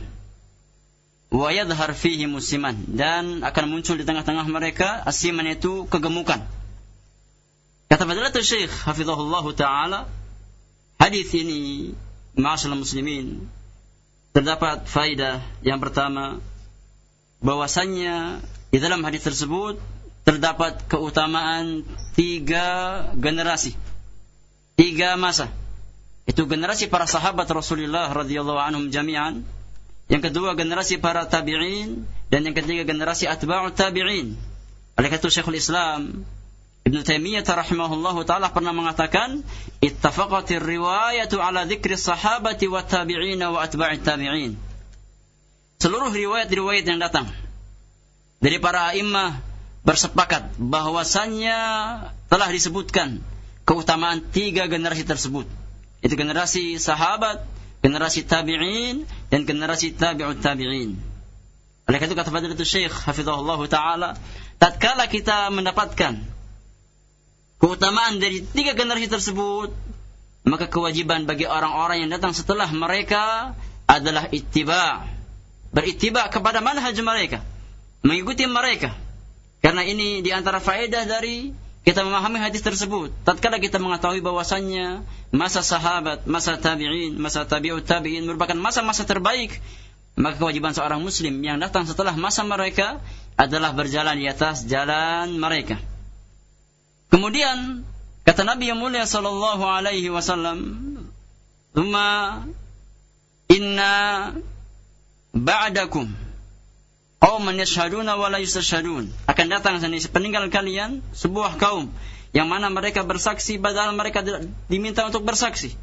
Wa yadhhar fihi musiman, dan akan muncul di tengah-tengah mereka asiman, itu kegemukan. Kata Fadilatul Syekh hafizahullah taala, hadis ini ma'asyiral muslimin terdapat faedah yang pertama, bahwasannya di dalam hadis tersebut terdapat keutamaan tiga generasi, tiga masa. Itu generasi para sahabat Rasulullah radhiyallahu anhum jami'an, yang kedua generasi para tabi'in, dan yang ketiga generasi atba'ut tabi'in. Oleh karena itu Syekhul Islam Ibnu Taimiyah rahimahullahu taala pernah mengatakan, ittafaqatir riwayatu ala dzikri sahabati wat tabi'in wa atba'it tabi'in. Seluruh riwayat-riwayat yang datang dari para a'immah bersepakat bahwasannya telah disebutkan keutamaan tiga generasi tersebut. Itu generasi sahabat, generasi tabi'in, dan generasi tabi'ut tabi'in. Oleh karena itu kata Fadilatul Syekh hafizahullah taala, tatkala kita mendapatkan keutamaan dari tiga generasi tersebut, maka kewajiban bagi orang-orang yang datang setelah mereka adalah ittiba', berittiba' kepada manhaj mereka, mengikuti mereka. Karena ini di antara faedah dari kita memahami hadis tersebut. Tatkala kita mengetahui bahwasannya masa sahabat, masa tabi'in, masa tabi'ut tabi'in merupakan masa-masa terbaik, maka kewajiban seorang muslim yang datang setelah masa mereka adalah berjalan di atas jalan mereka. Kemudian kata Nabi yang mulia sallallahu alaihi wasallam, "Tsumma inna ba'dakum qauman yashhaduna wa la yustashhadun." Akan datang sepeninggal kalian sebuah kaum yang mana mereka bersaksi padahal mereka tidak diminta untuk bersaksi.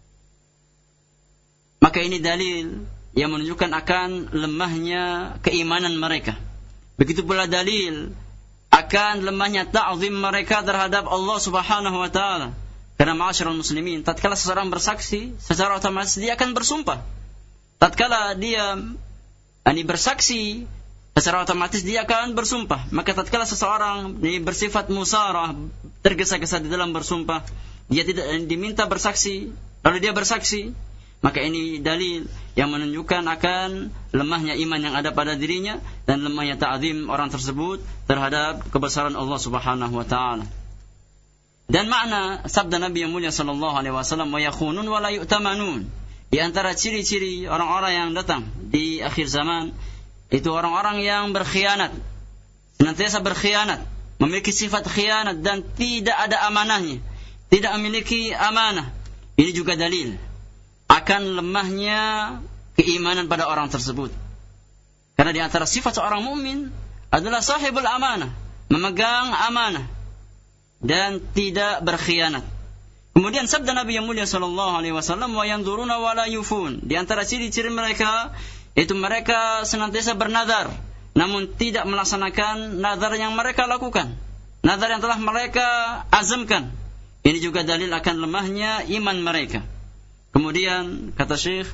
Maka ini dalil yang menunjukkan akan lemahnya keimanan mereka. Begitu pula dalil akan lemahnya ta'zim mereka terhadap Allah Subhanahu wa taala. Karena ma'asyiral muslimin, tatkala seseorang bersaksi, secara otomatis dia akan bersumpah. Tatkala dia ani bersaksi, secara otomatis dia akan bersumpah. Maka tatkala seseorang ini bersifat musarah, tergesa-gesa di dalam bersumpah, dia tidak diminta bersaksi, lalu dia bersaksi, maka ini dalil yang menunjukkan akan lemahnya iman yang ada pada dirinya dan lemahnya ta'zim orang tersebut terhadap kebesaran Allah Subhanahu wa taala. Dan makna sabda Nabi yang mulia sallallahu alaihi wasallam, wa yakhunun wa la yu'tamanun, di antara ciri-ciri orang-orang yang datang di akhir zaman itu orang-orang yang berkhianat, senantiasa berkhianat, memiliki sifat khianat dan tidak ada amanahnya, tidak memiliki amanah. Ini juga dalil akan lemahnya keimanan pada orang tersebut. Karena di antara sifat seorang mukmin adalah sahibul amanah, memegang amanah dan tidak berkhianat. Kemudian sabda Nabi yang mulia sallallahu alaihi wasallam, wa yanzuruna wa la yufun, di antara ciri-ciri mereka itu mereka senantiasa bernazar namun tidak melaksanakan nazar yang mereka lakukan, nazar yang telah mereka azamkan. Ini juga dalil akan lemahnya iman mereka. Kemudian kata Syekh,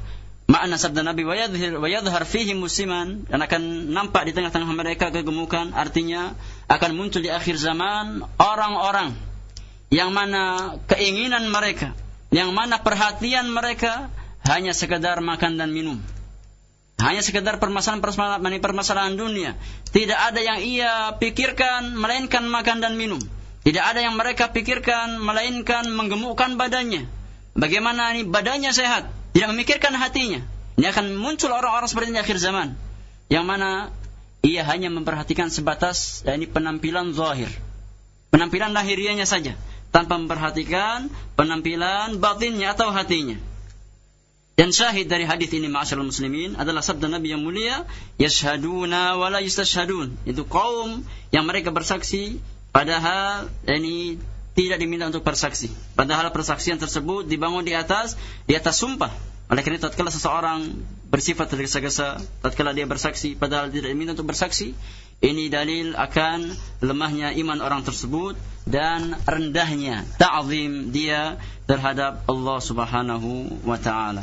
makna sabda Nabi wa yadhhar wa yadhhar fihi musliman, dan akan nampak di tengah-tengah mereka kegemukan, artinya akan muncul di akhir zaman orang-orang yang mana keinginan mereka, yang mana perhatian mereka hanya sekedar makan dan minum. Hanya sekedar permasalahan-permasalahan permasalahan dunia. Tidak ada yang ia pikirkan melainkan makan dan minum. Tidak ada yang mereka pikirkan melainkan menggemukkan badannya. Bagaimana ini badannya sehat, tidak memikirkan hatinya. Ini akan muncul orang-orang seperti ini di akhir zaman, yang mana ia hanya memperhatikan sebatas ya, ini penampilan zahir, penampilan lahiriahnya saja, tanpa memperhatikan penampilan batinnya atau hatinya. Dan syahid dari hadis ini, ma'asyiral muslimin, adalah sabda Nabi yang mulia, yashhaduna wa la yustashhadun. Itu kaum yang mereka bersaksi padahal ini tidak diminta untuk bersaksi. Padahal persaksian tersebut dibangun di atas di atas sumpah. Oleh karena itu, tatkala seseorang bersifat tergesa-gesa, tatkala dia bersaksi padahal tidak diminta untuk bersaksi, ini dalil akan lemahnya iman orang tersebut dan rendahnya ta'zim dia terhadap Allah Subhanahu wa taala.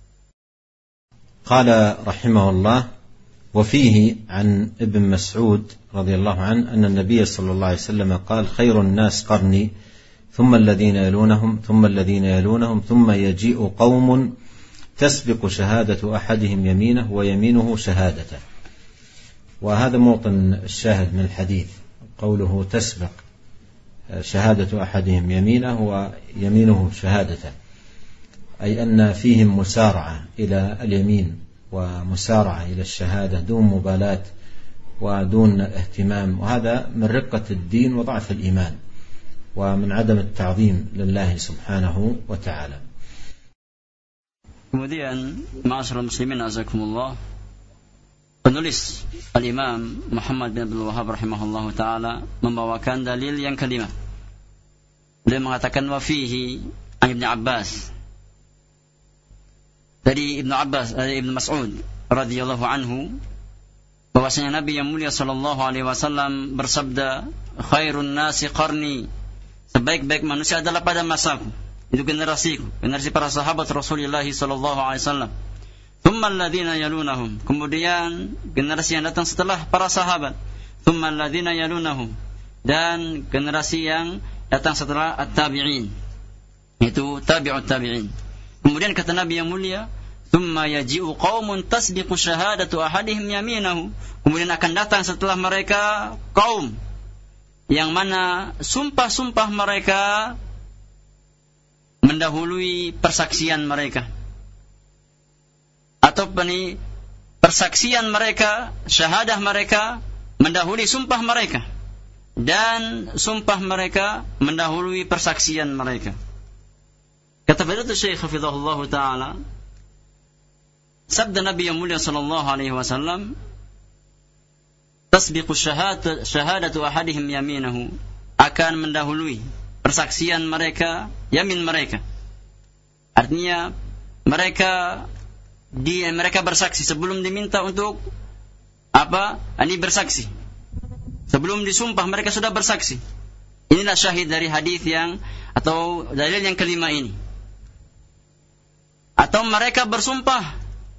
قال رحمه الله: وفيه عن ابن مسعود رضي الله عنه أن النبي صلى الله عليه وسلم قال: خير الناس قرني ثم الذين يلونهم ثم الذين يلونهم ثم يجيء قوم تسبق شهادة أحدهم يمينه ويمينه شهادته. وهذا موطن الشاهد من الحديث، قوله تسبق شهادة أحدهم يمينه ويمينه شهادته، أي أن فيهم مسارعة إلى اليمين ومسارعة إلى الشهادة دون مبالاة ودون اهتمام، وهذا من رقة الدين وضعف الإيمان ومن عدم التعظيم لله سبحانه وتعالى. Kemudian, ma'asyiral muslimin azakumullah, penulis Al-Imam Muhammad bin Abdul Wahhab rahimahullahu taala membawakan dalil yang kelima. Beliau mengatakan wa fihi an Ibnu Abbas, dari Ibnu Abbas, dari Ibnu Mas'ud radhiyallahu anhu, bahwasanya Nabi yang mulia sallallahu alaihi wasallam bersabda, khairun nasi qarni, sebaik-baik manusia adalah pada masaku, itu generasiku, generasi para sahabat Rasulullah sallallahu alaihi wasallam. Tsumma alladziina yalunahum, kemudian generasi yang datang setelah para sahabat. Tsumma alladziina yalunahum, dan generasi yang datang setelah at-tabi'in, itu tabi'ut tabi'in. Kemudian kata Nabi yang mulia, "Tsumma yaji'u qaumun tasbiqu syahadatu ahadihim yaminahu." Kemudian akan datang setelah mereka kaum yang mana sumpah-sumpah mereka mendahului persaksian mereka. Atau ini persaksian mereka, syahadah mereka mendahului sumpah mereka, dan sumpah mereka mendahului persaksian mereka. Kata Fadilatul Syekh hafizahullah taala, sabda Nabi yang mulia sallallahu alaihi wasallam, tasbiqu syahadatu syahadatu ahadihim yaminahu, akan mendahului persaksian mereka, yamin mereka. Artinya mereka di mereka bersaksi sebelum diminta untuk apa? Ini bersaksi. Sebelum disumpah mereka sudah bersaksi. Inilah syahid dari hadis yang atau dalil yang kelima ini. Atau mereka bersumpah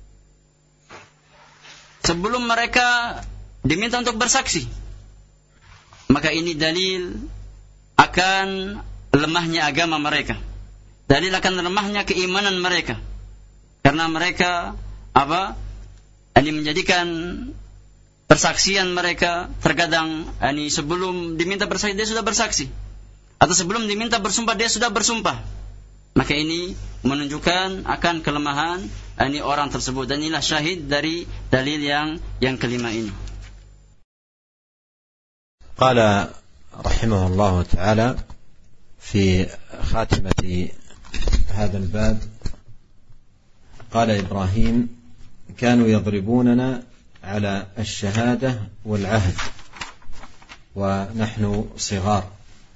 sebelum mereka diminta untuk bersaksi. Maka ini dalil akan lemahnya agama mereka. Dalil akan lemahnya keimanan mereka. Karena mereka apa? Ini menjadikan persaksian mereka terkadang ini sebelum diminta bersaksi dia sudah bersaksi, atau sebelum diminta bersumpah dia sudah bersumpah. Maka ini menunjukkan akan kelemahan ini orang tersebut, dan inilah syahid dari dalil yang yang kelima ini. Qala rahimahullah ta'ala fi khatimati hadha al-bab, qala Ibrahim kanu yadribunana على الشهادة والعهد ونحن صغار.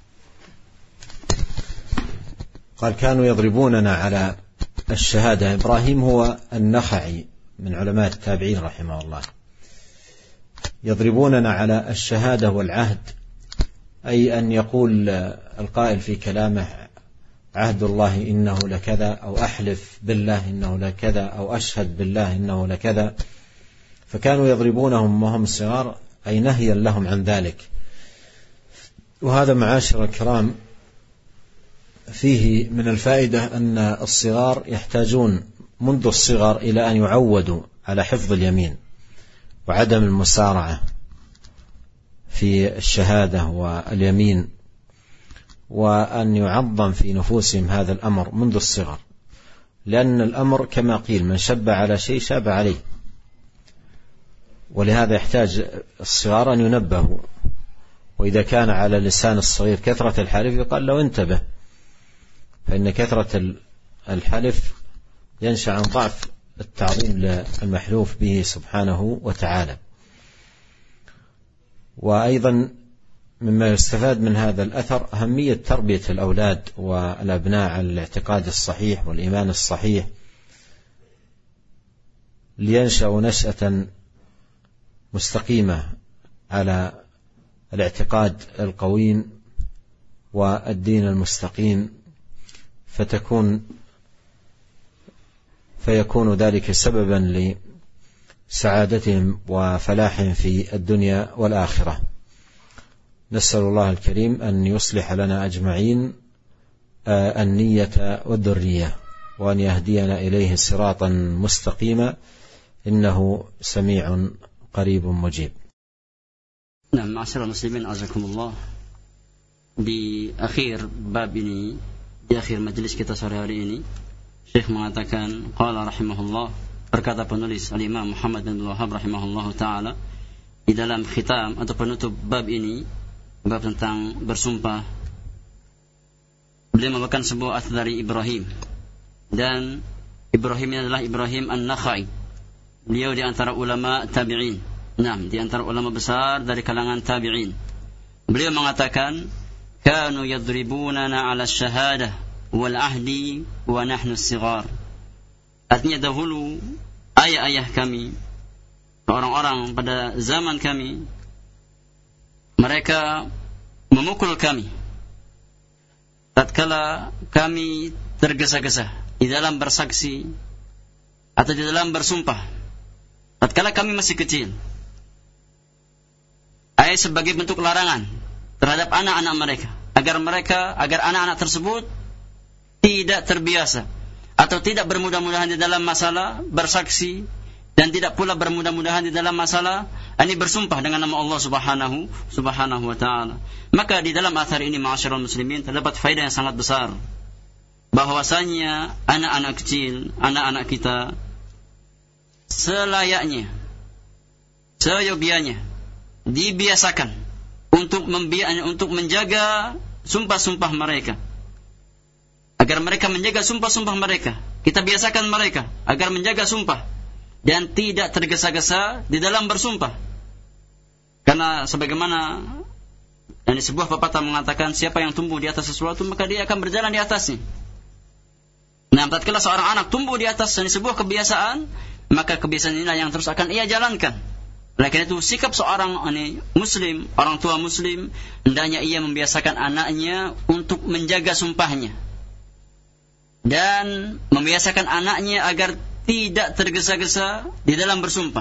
قال كانوا يضربوننا على الشهادة. إبراهيم هو النخعي من علماء التابعين رحمه الله. يضربوننا على الشهادة والعهد، أي أن يقول القائل في كلامه عهد الله إنه لكذا، أو أحلف بالله إنه لكذا، أو أشهد بالله إنه لكذا، فكانوا يضربونهم وهم صغار أي نهيا لهم عن ذلك. وهذا معاشر الكرام فيه من الفائدة أن الصغار يحتاجون منذ الصغر إلى أن يعودوا على حفظ اليمين وعدم المسارعة في الشهادة واليمين، وأن يعظم في نفوسهم هذا الأمر منذ الصغر، لأن الأمر كما قيل من شب على شيء شاب عليه، ولهذا يحتاج الصغار أن ينبهوا. وإذا كان على لسان الصغير كثرة الحلف يقال له انتبه، فإن كثرة الحلف ينشأ عن ضعف التعظيم للمحلوف به سبحانه وتعالى. وأيضا مما يستفاد من هذا الأثر أهمية تربية الأولاد والأبناء على الاعتقاد الصحيح والإيمان الصحيح، لينشأوا نشأة مستقيمة على الاعتقاد القويم والدين المستقيم، فتكون فيكون ذلك سببا لسعادتهم وفلاحهم في الدنيا والآخرة. نسأل الله الكريم أن يصلح لنا أجمعين النية والذرية، وأن يهدينا إليه صراطا مستقيما، إنه سميع قريب مجيب. Nah, ma'asyiral muslimin azakumullah, di akhir bab ini, di akhir majelis kita sore hari ini, Syekh mengatakan qala rahimahullah, berkata penulis Al-Imam Muhammad bin Abdul Wahhab rahimahullahu taala di dalam khitam atau penutup bab ini, bab tentang bersumpah, beliau membawakan sebuah athar dari Ibrahim, dan Ibrahim ini adalah Ibrahim An-Nakhai. Beliau di antara ulama tabi'in. Nah, di antara ulama besar dari kalangan tabi'in. Beliau mengatakan, kanu yadribunana 'ala syahadah wal ahdi wa nahnu sighar. Artinya dahulu ayah-ayah kami, orang-orang pada zaman kami, mereka memukul kami tatkala kami tergesa-gesa di dalam bersaksi atau di dalam bersumpah, tatkala kami masih kecil. Ayat sebagai bentuk larangan terhadap anak-anak mereka, agar mereka, agar anak-anak tersebut tidak terbiasa atau tidak bermudah-mudahan di dalam masalah bersaksi, dan tidak pula bermudah-mudahan di dalam masalah ini bersumpah dengan nama Allah Subhanahu Subhanahu wa taala. Maka di dalam athar ini, ma'asyiral muslimin, terdapat faedah yang sangat besar, bahwasanya anak-anak kecil, anak-anak kita selayaknya, seyogianya dibiasakan untuk membi- untuk menjaga sumpah-sumpah mereka, agar mereka menjaga sumpah-sumpah mereka. Kita biasakan mereka agar menjaga sumpah dan tidak tergesa-gesa di dalam bersumpah. Karena sebagaimana dan sebuah pepatah mengatakan, siapa yang tumbuh di atas sesuatu maka dia akan berjalan di atasnya. Nah, tatkala seorang anak tumbuh di atas sebuah kebiasaan, maka kebiasaan inilah yang terus akan ia jalankan. Oleh karena itu, sikap seorang ini, muslim, orang tua muslim, hendaknya ia membiasakan anaknya untuk menjaga sumpahnya, dan membiasakan anaknya agar tidak tergesa-gesa di dalam bersumpah.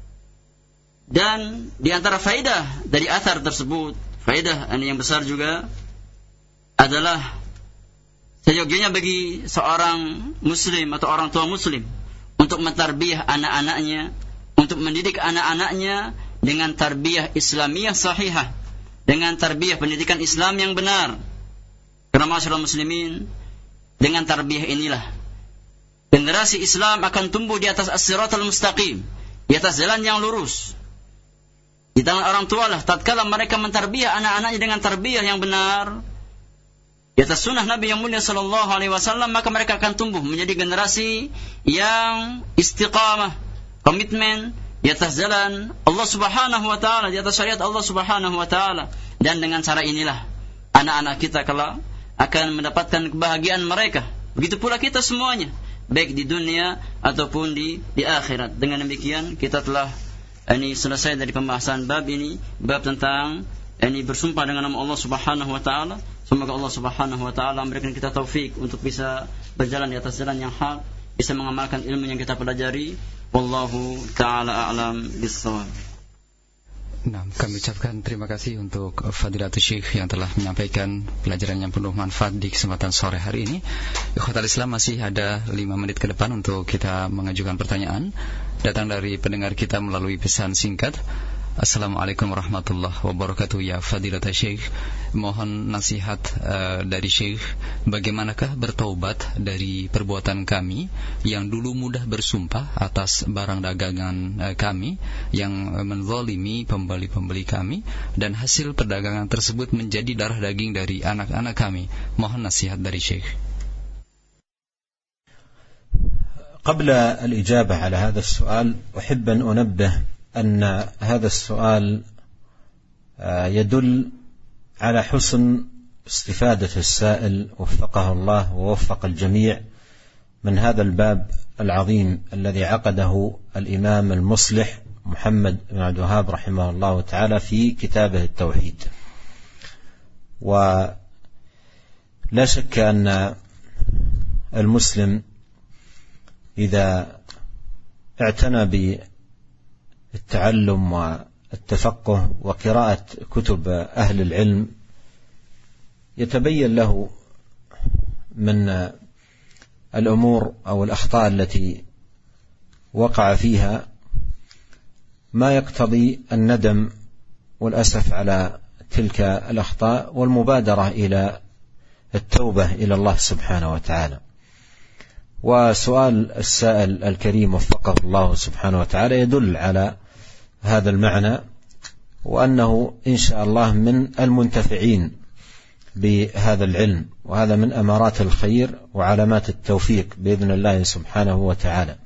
Dan di antara faedah dari athar tersebut, faedah yang besar juga adalah seyogianya bagi seorang muslim atau orang tua muslim untuk mentarbiyah anak-anaknya, untuk mendidik anak-anaknya dengan tarbiyah Islamiyah sahihah, dengan tarbiyah pendidikan Islam yang benar. Karena ma'asyiral muslimin, dengan tarbiyah inilah generasi Islam akan tumbuh di atas as-siratal mustaqim, di atas jalan yang lurus. Di tangan orang tua lah tatkala mereka mentarbiyah anak-anaknya dengan tarbiyah yang benar, di atas sunnah Nabi yang mulia sallallahu alaihi wasallam, maka mereka akan tumbuh menjadi generasi yang istiqamah, komitmen di atas jalan Allah Subhanahu wa taala, di atas syariat Allah Subhanahu wa taala. Dan dengan cara inilah anak-anak kita kelak akan mendapatkan kebahagiaan mereka. Begitu pula kita semuanya, baik di dunia ataupun di di akhirat. Dengan demikian kita telah ini selesai dari pembahasan bab ini, bab tentang ini bersumpah dengan nama Allah Subhanahu wa taala. Semoga Allah Subhanahu wa taala memberikan kita taufik untuk bisa berjalan di atas jalan yang hak, bisa mengamalkan ilmu yang kita pelajari. Wallahu taala a'lam bissawab. Nah, kami ucapkan terima kasih untuk Fadilatul Syekh yang telah menyampaikan pelajaran yang penuh manfaat di kesempatan sore hari ini. Ikhwatal Islam, masih ada lima menit ke depan untuk kita mengajukan pertanyaan. Datang dari pendengar kita melalui pesan singkat. Assalamualaikum warahmatullahi wabarakatuh. Ya Fadilatul Syekh, mohon nasihat uh, dari Syekh, bagaimanakah bertaubat dari perbuatan kami yang dulu mudah bersumpah atas barang dagangan uh, kami yang uh, menzalimi pembeli-pembeli kami, dan hasil perdagangan tersebut menjadi darah daging dari anak-anak kami. Mohon nasihat dari Syekh. قبل الإجابة على هذا السؤال أحب أن أنبه أن هذا السؤال يدل على حسن استفادة السائل وفقه الله ووفق الجميع من هذا الباب العظيم الذي عقده الإمام المصلح محمد بن عبد الوهاب رحمه الله تعالى في كتابه التوحيد. ولا شك أن المسلم إذا اعتنى بالتعلم والتفقه وقراءة كتب أهل العلم يتبين له من الأمور أو الأخطاء التي وقع فيها ما يقتضي الندم والأسف على تلك الأخطاء والمبادرة إلى التوبة إلى الله سبحانه وتعالى. وسؤال السائل الكريم وفقه الله سبحانه وتعالى يدل على هذا المعنى، وأنه إن شاء الله من المنتفعين بهذا العلم، وهذا من أمارات الخير وعلامات التوفيق بإذن الله سبحانه وتعالى.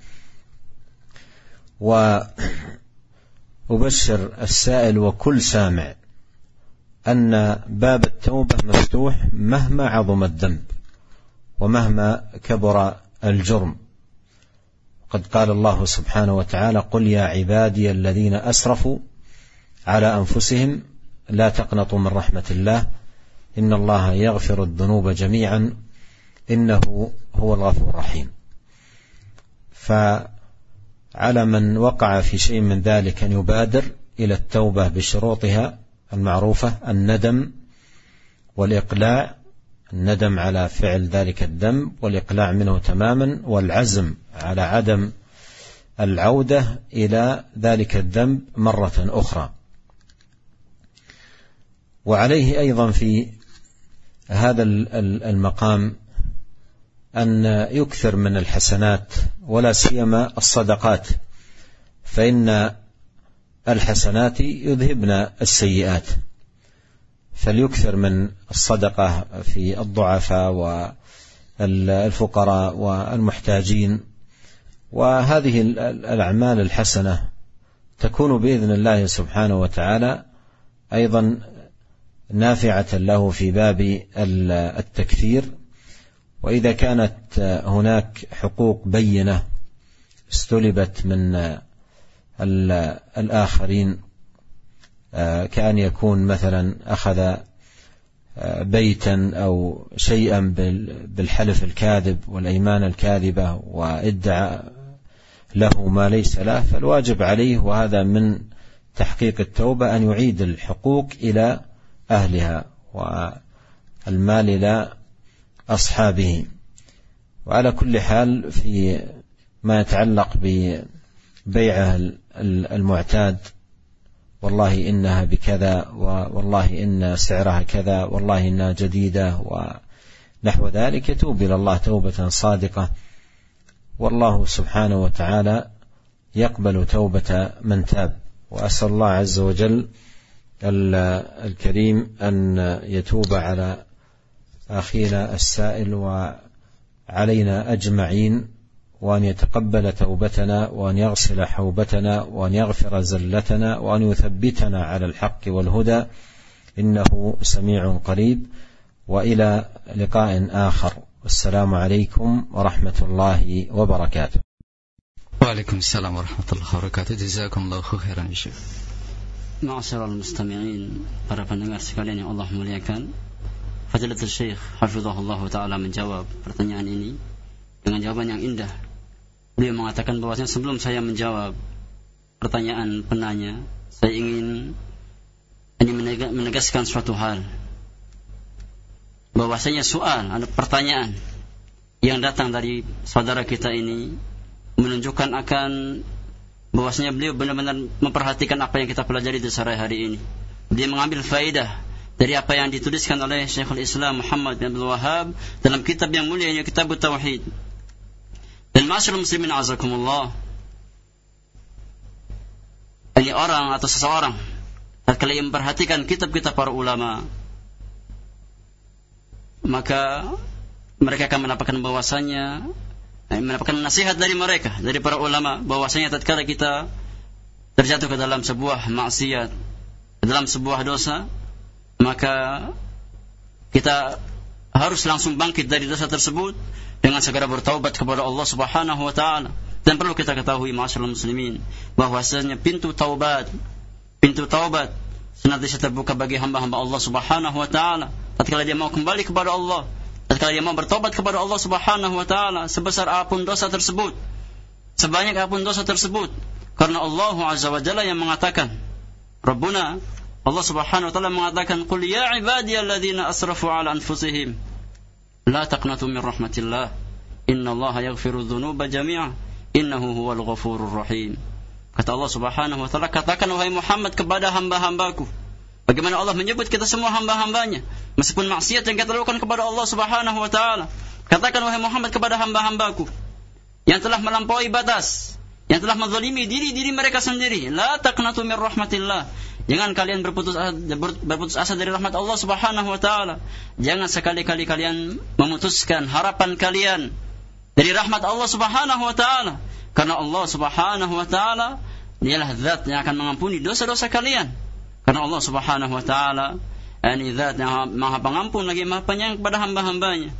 وأبشر السائل وكل سامع أن باب التوبة مفتوح مهما عظم الذنب ومهما كبر الجرم. قد قال الله سبحانه وتعالى: قل يا عبادي الذين أسرفوا على أنفسهم لا تقنطوا من رحمة الله إن الله يغفر الذنوب جميعا إنه هو الغفور الرحيم. فعلى من وقع في شيء من ذلك أن يبادر إلى التوبة بشروطها المعروفة: الندم والإقلاع، الندم على فعل ذلك الذنب والإقلاع منه تماما، والعزم على عدم العودة إلى ذلك الذنب مرة أخرى. وعليه أيضا في هذا المقام أن يكثر من الحسنات ولا سيما الصدقات، فإن الحسنات يذهبن السيئات، فليكثر من الصدقة في الضعفاء والفقراء والمحتاجين. وهذه الأعمال الحسنة تكون بإذن الله سبحانه وتعالى أيضا نافعة له في باب التكفير. وإذا كانت هناك حقوق بينة استلبت من الآخرين، كأن يكون مثلا أخذ بيتا أو شيئا بالحلف الكاذب والأيمان الكاذبة وادعى له ما ليس له، فالواجب عليه، وهذا من تحقيق التوبة، أن يعيد الحقوق إلى أهلها والمال إلى أصحابه. وعلى كل حال في ما يتعلق ببيعه المعتاد، والله إنها بكذا، والله إن سعرها كذا، والله إنها جديدة ونحو ذلك، يتوب إلى الله توبة صادقة، والله سبحانه وتعالى يقبل توبة من تاب. وأسأل الله عز وجل الكريم أن يتوب على أخينا السائل وعلينا أجمعين، وأن يتقبل توبتنا، وأن يغسل حوبتنا، وأن يغفر زلتنا، وأن يثبتنا على الحق والهدى، إنه سميع قريب. وإلى لقاء آخر، والسلام عليكم ورحمة الله وبركاته. وعليكم السلام ورحمة الله وبركاته. جزاكم الله خيرا. Ma'asyiral mustami'in, para pendengar sekalian yang Allah muliakan, Fadilatul Syekh hafizahullah taala menjawab pertanyaan ini dengan jawaban yang indah. Beliau mengatakan bahwasanya sebelum saya menjawab pertanyaan penanya, saya ingin ini menegaskan suatu hal, bahwasanya soal, ada pertanyaan yang datang dari saudara kita ini menunjukkan akan bahwasanya beliau benar-benar memperhatikan apa yang kita pelajari di sore hari ini. Dia mengambil faedah dari apa yang dituliskan oleh Syekhul Islam Muhammad bin Abdul Wahhab dalam kitab yang mulia, yaitu Kitab Tauhid. Dan ma'asyiral muslimin azakumullah, ini orang atau seseorang tatkala ia memperhatikan kitab-kitab para ulama, maka mereka akan mendapatkan bahwasanya mendapatkan nasihat dari mereka, dari para ulama, bahwasanya tatkala kita terjatuh ke dalam sebuah maksiat, dalam sebuah dosa, maka kita harus langsung bangkit dari dosa tersebut dengan segera bertaubat kepada Allah Subhanahu wa taala. Dan perlu kita ketahui ma'asyiral muslimin, bahwasanya pintu taubat, pintu taubat senantiasa terbuka bagi hamba-hamba Allah Subhanahu wa taala tatkala dia mau kembali kepada Allah, tatkala dia mau bertobat kepada Allah Subhanahu wa taala, sebesar apapun dosa tersebut, sebanyak apapun dosa tersebut, karena Allah Azza wa Jalla yang mengatakan, Rabbuna Allah Subhanahu wa taala mengatakan, "Qul ya ibadiyalladzina asrafu ala anfusihim la taqnatu min rahmatillah, innallaha yaghfiru dzunuba jami'a, innahu huwal ghafurur rahim." Kata Allah Subhanahu wa taala, katakan wahai Muhammad kepada hamba-hambaku, bagaimana Allah menyebut kita semua hamba-hambanya, meskipun maksiat yang kita lakukan kepada Allah Subhanahu wa taala. Katakan wahai Muhammad kepada hamba-hambaku yang telah melampaui batas, yang telah menzalimi diri-diri mereka sendiri, la taqnatu min rahmatillah. Jangan kalian berputus asa, berputus asa dari rahmat Allah Subhanahu wa taala. Jangan sekali-kali kalian memutuskan harapan kalian dari rahmat Allah Subhanahu wa taala, karena Allah Subhanahu wa taala dialah zat yang akan mengampuni dosa-dosa kalian. Karena Allah Subhanahu wa taala ini zat yang Maha Pengampun lagi Maha Penyayang kepada hamba-hambanya.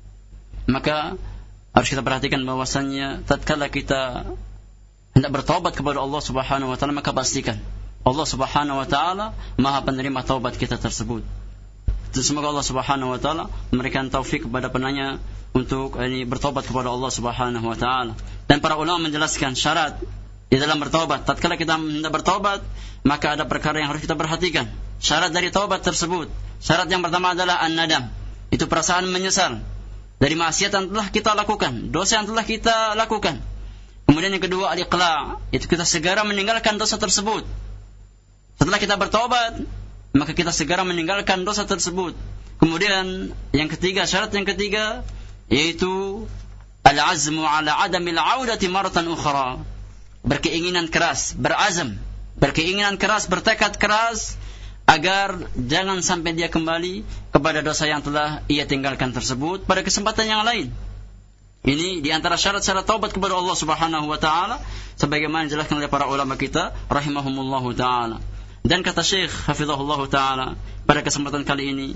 Maka harus kita perhatikan bahwasannya tatkala kita hendak bertaubat kepada Allah Subhanahu wa taala, maka pastikan Allah Subhanahu wa taala Maha penerima taubat kita tersebut. Semoga Allah Subhanahu wa taala memberikan taufik kepada penanya untuk ini bertaubat kepada Allah Subhanahu wa taala. Dan para ulama menjelaskan syarat di dalam bertaubat. Tatkala kita hendak bertaubat, maka ada perkara yang harus kita perhatikan. Syarat dari taubat tersebut, syarat yang pertama adalah an-nadam, itu perasaan menyesal dari maksiat yang telah kita lakukan, dosa yang telah kita lakukan. Kemudian yang kedua al-iqla', itu kita segera meninggalkan dosa tersebut. Setelah kita bertaubat, maka kita segera meninggalkan dosa tersebut. Kemudian yang ketiga, syarat yang ketiga, yaitu al-azmu ala adamil 'audati maratan ukhra. Berkeinginan keras, berazam, berkeinginan keras, bertekad keras agar jangan sampai dia kembali kepada dosa yang telah ia tinggalkan tersebut pada kesempatan yang lain. Ini di antara syarat-syarat taubat kepada Allah Subhanahu wa taala sebagaimana dijelaskan oleh para ulama kita rahimahumullahu taala. Dan kata Syekh hafizahullah taala, pada kesempatan kali ini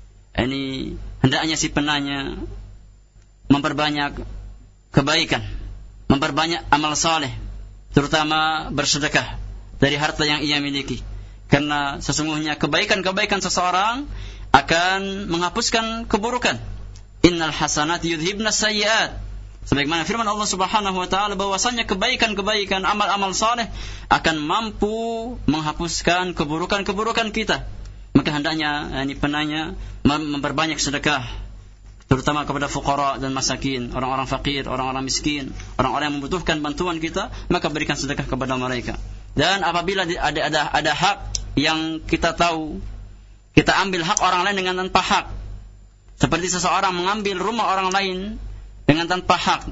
ini hendaknya si penanya memperbanyak kebaikan, memperbanyak amal saleh, terutama bersedekah dari harta yang ia miliki. Karena sesungguhnya kebaikan-kebaikan seseorang akan menghapuskan keburukan. Innal hasanati yudhibna sayyi'at. Sebagaimana firman Allah Subhanahu wa taala bahwasanya kebaikan-kebaikan, amal-amal saleh akan mampu menghapuskan keburukan-keburukan kita. Maka hendaknya ini penanya memperbanyak sedekah, terutama kepada fuqara dan masakin, orang-orang fakir, orang-orang miskin, orang-orang yang membutuhkan bantuan kita, maka berikan sedekah kepada mereka. Dan apabila ada ada ada hak yang kita tahu, kita ambil hak orang lain dengan tanpa hak. Seperti seseorang mengambil rumah orang lain dengan tanpa hak,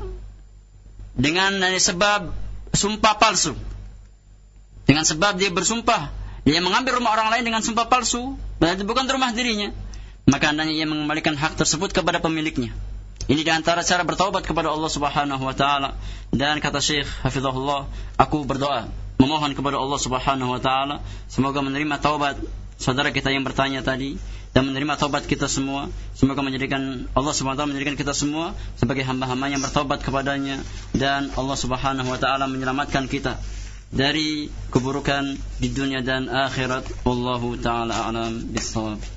dengan sebab sumpah palsu. Dengan sebab dia bersumpah, dia mengambil rumah orang lain dengan sumpah palsu, berarti bukan rumah dirinya. Maka hendaknya ia mengembalikan hak tersebut kepada pemiliknya. Ini di antara cara bertaubat kepada Allah Subhanahu wa taala. Dan kata Syekh hafizahullah, aku berdoa memohon kepada Allah Subhanahu wa taala semoga menerima taubat saudara kita yang bertanya tadi dan menerima taubat kita semua. Semoga menjadikan Allah Subhanahu wa taala menjadikan kita semua sebagai hamba-hamba yang bertaubat kepadanya, dan Allah Subhanahu wa taala menyelamatkan kita dari keburukan di dunia dan akhirat. Wallahu taala a'lam bissawab.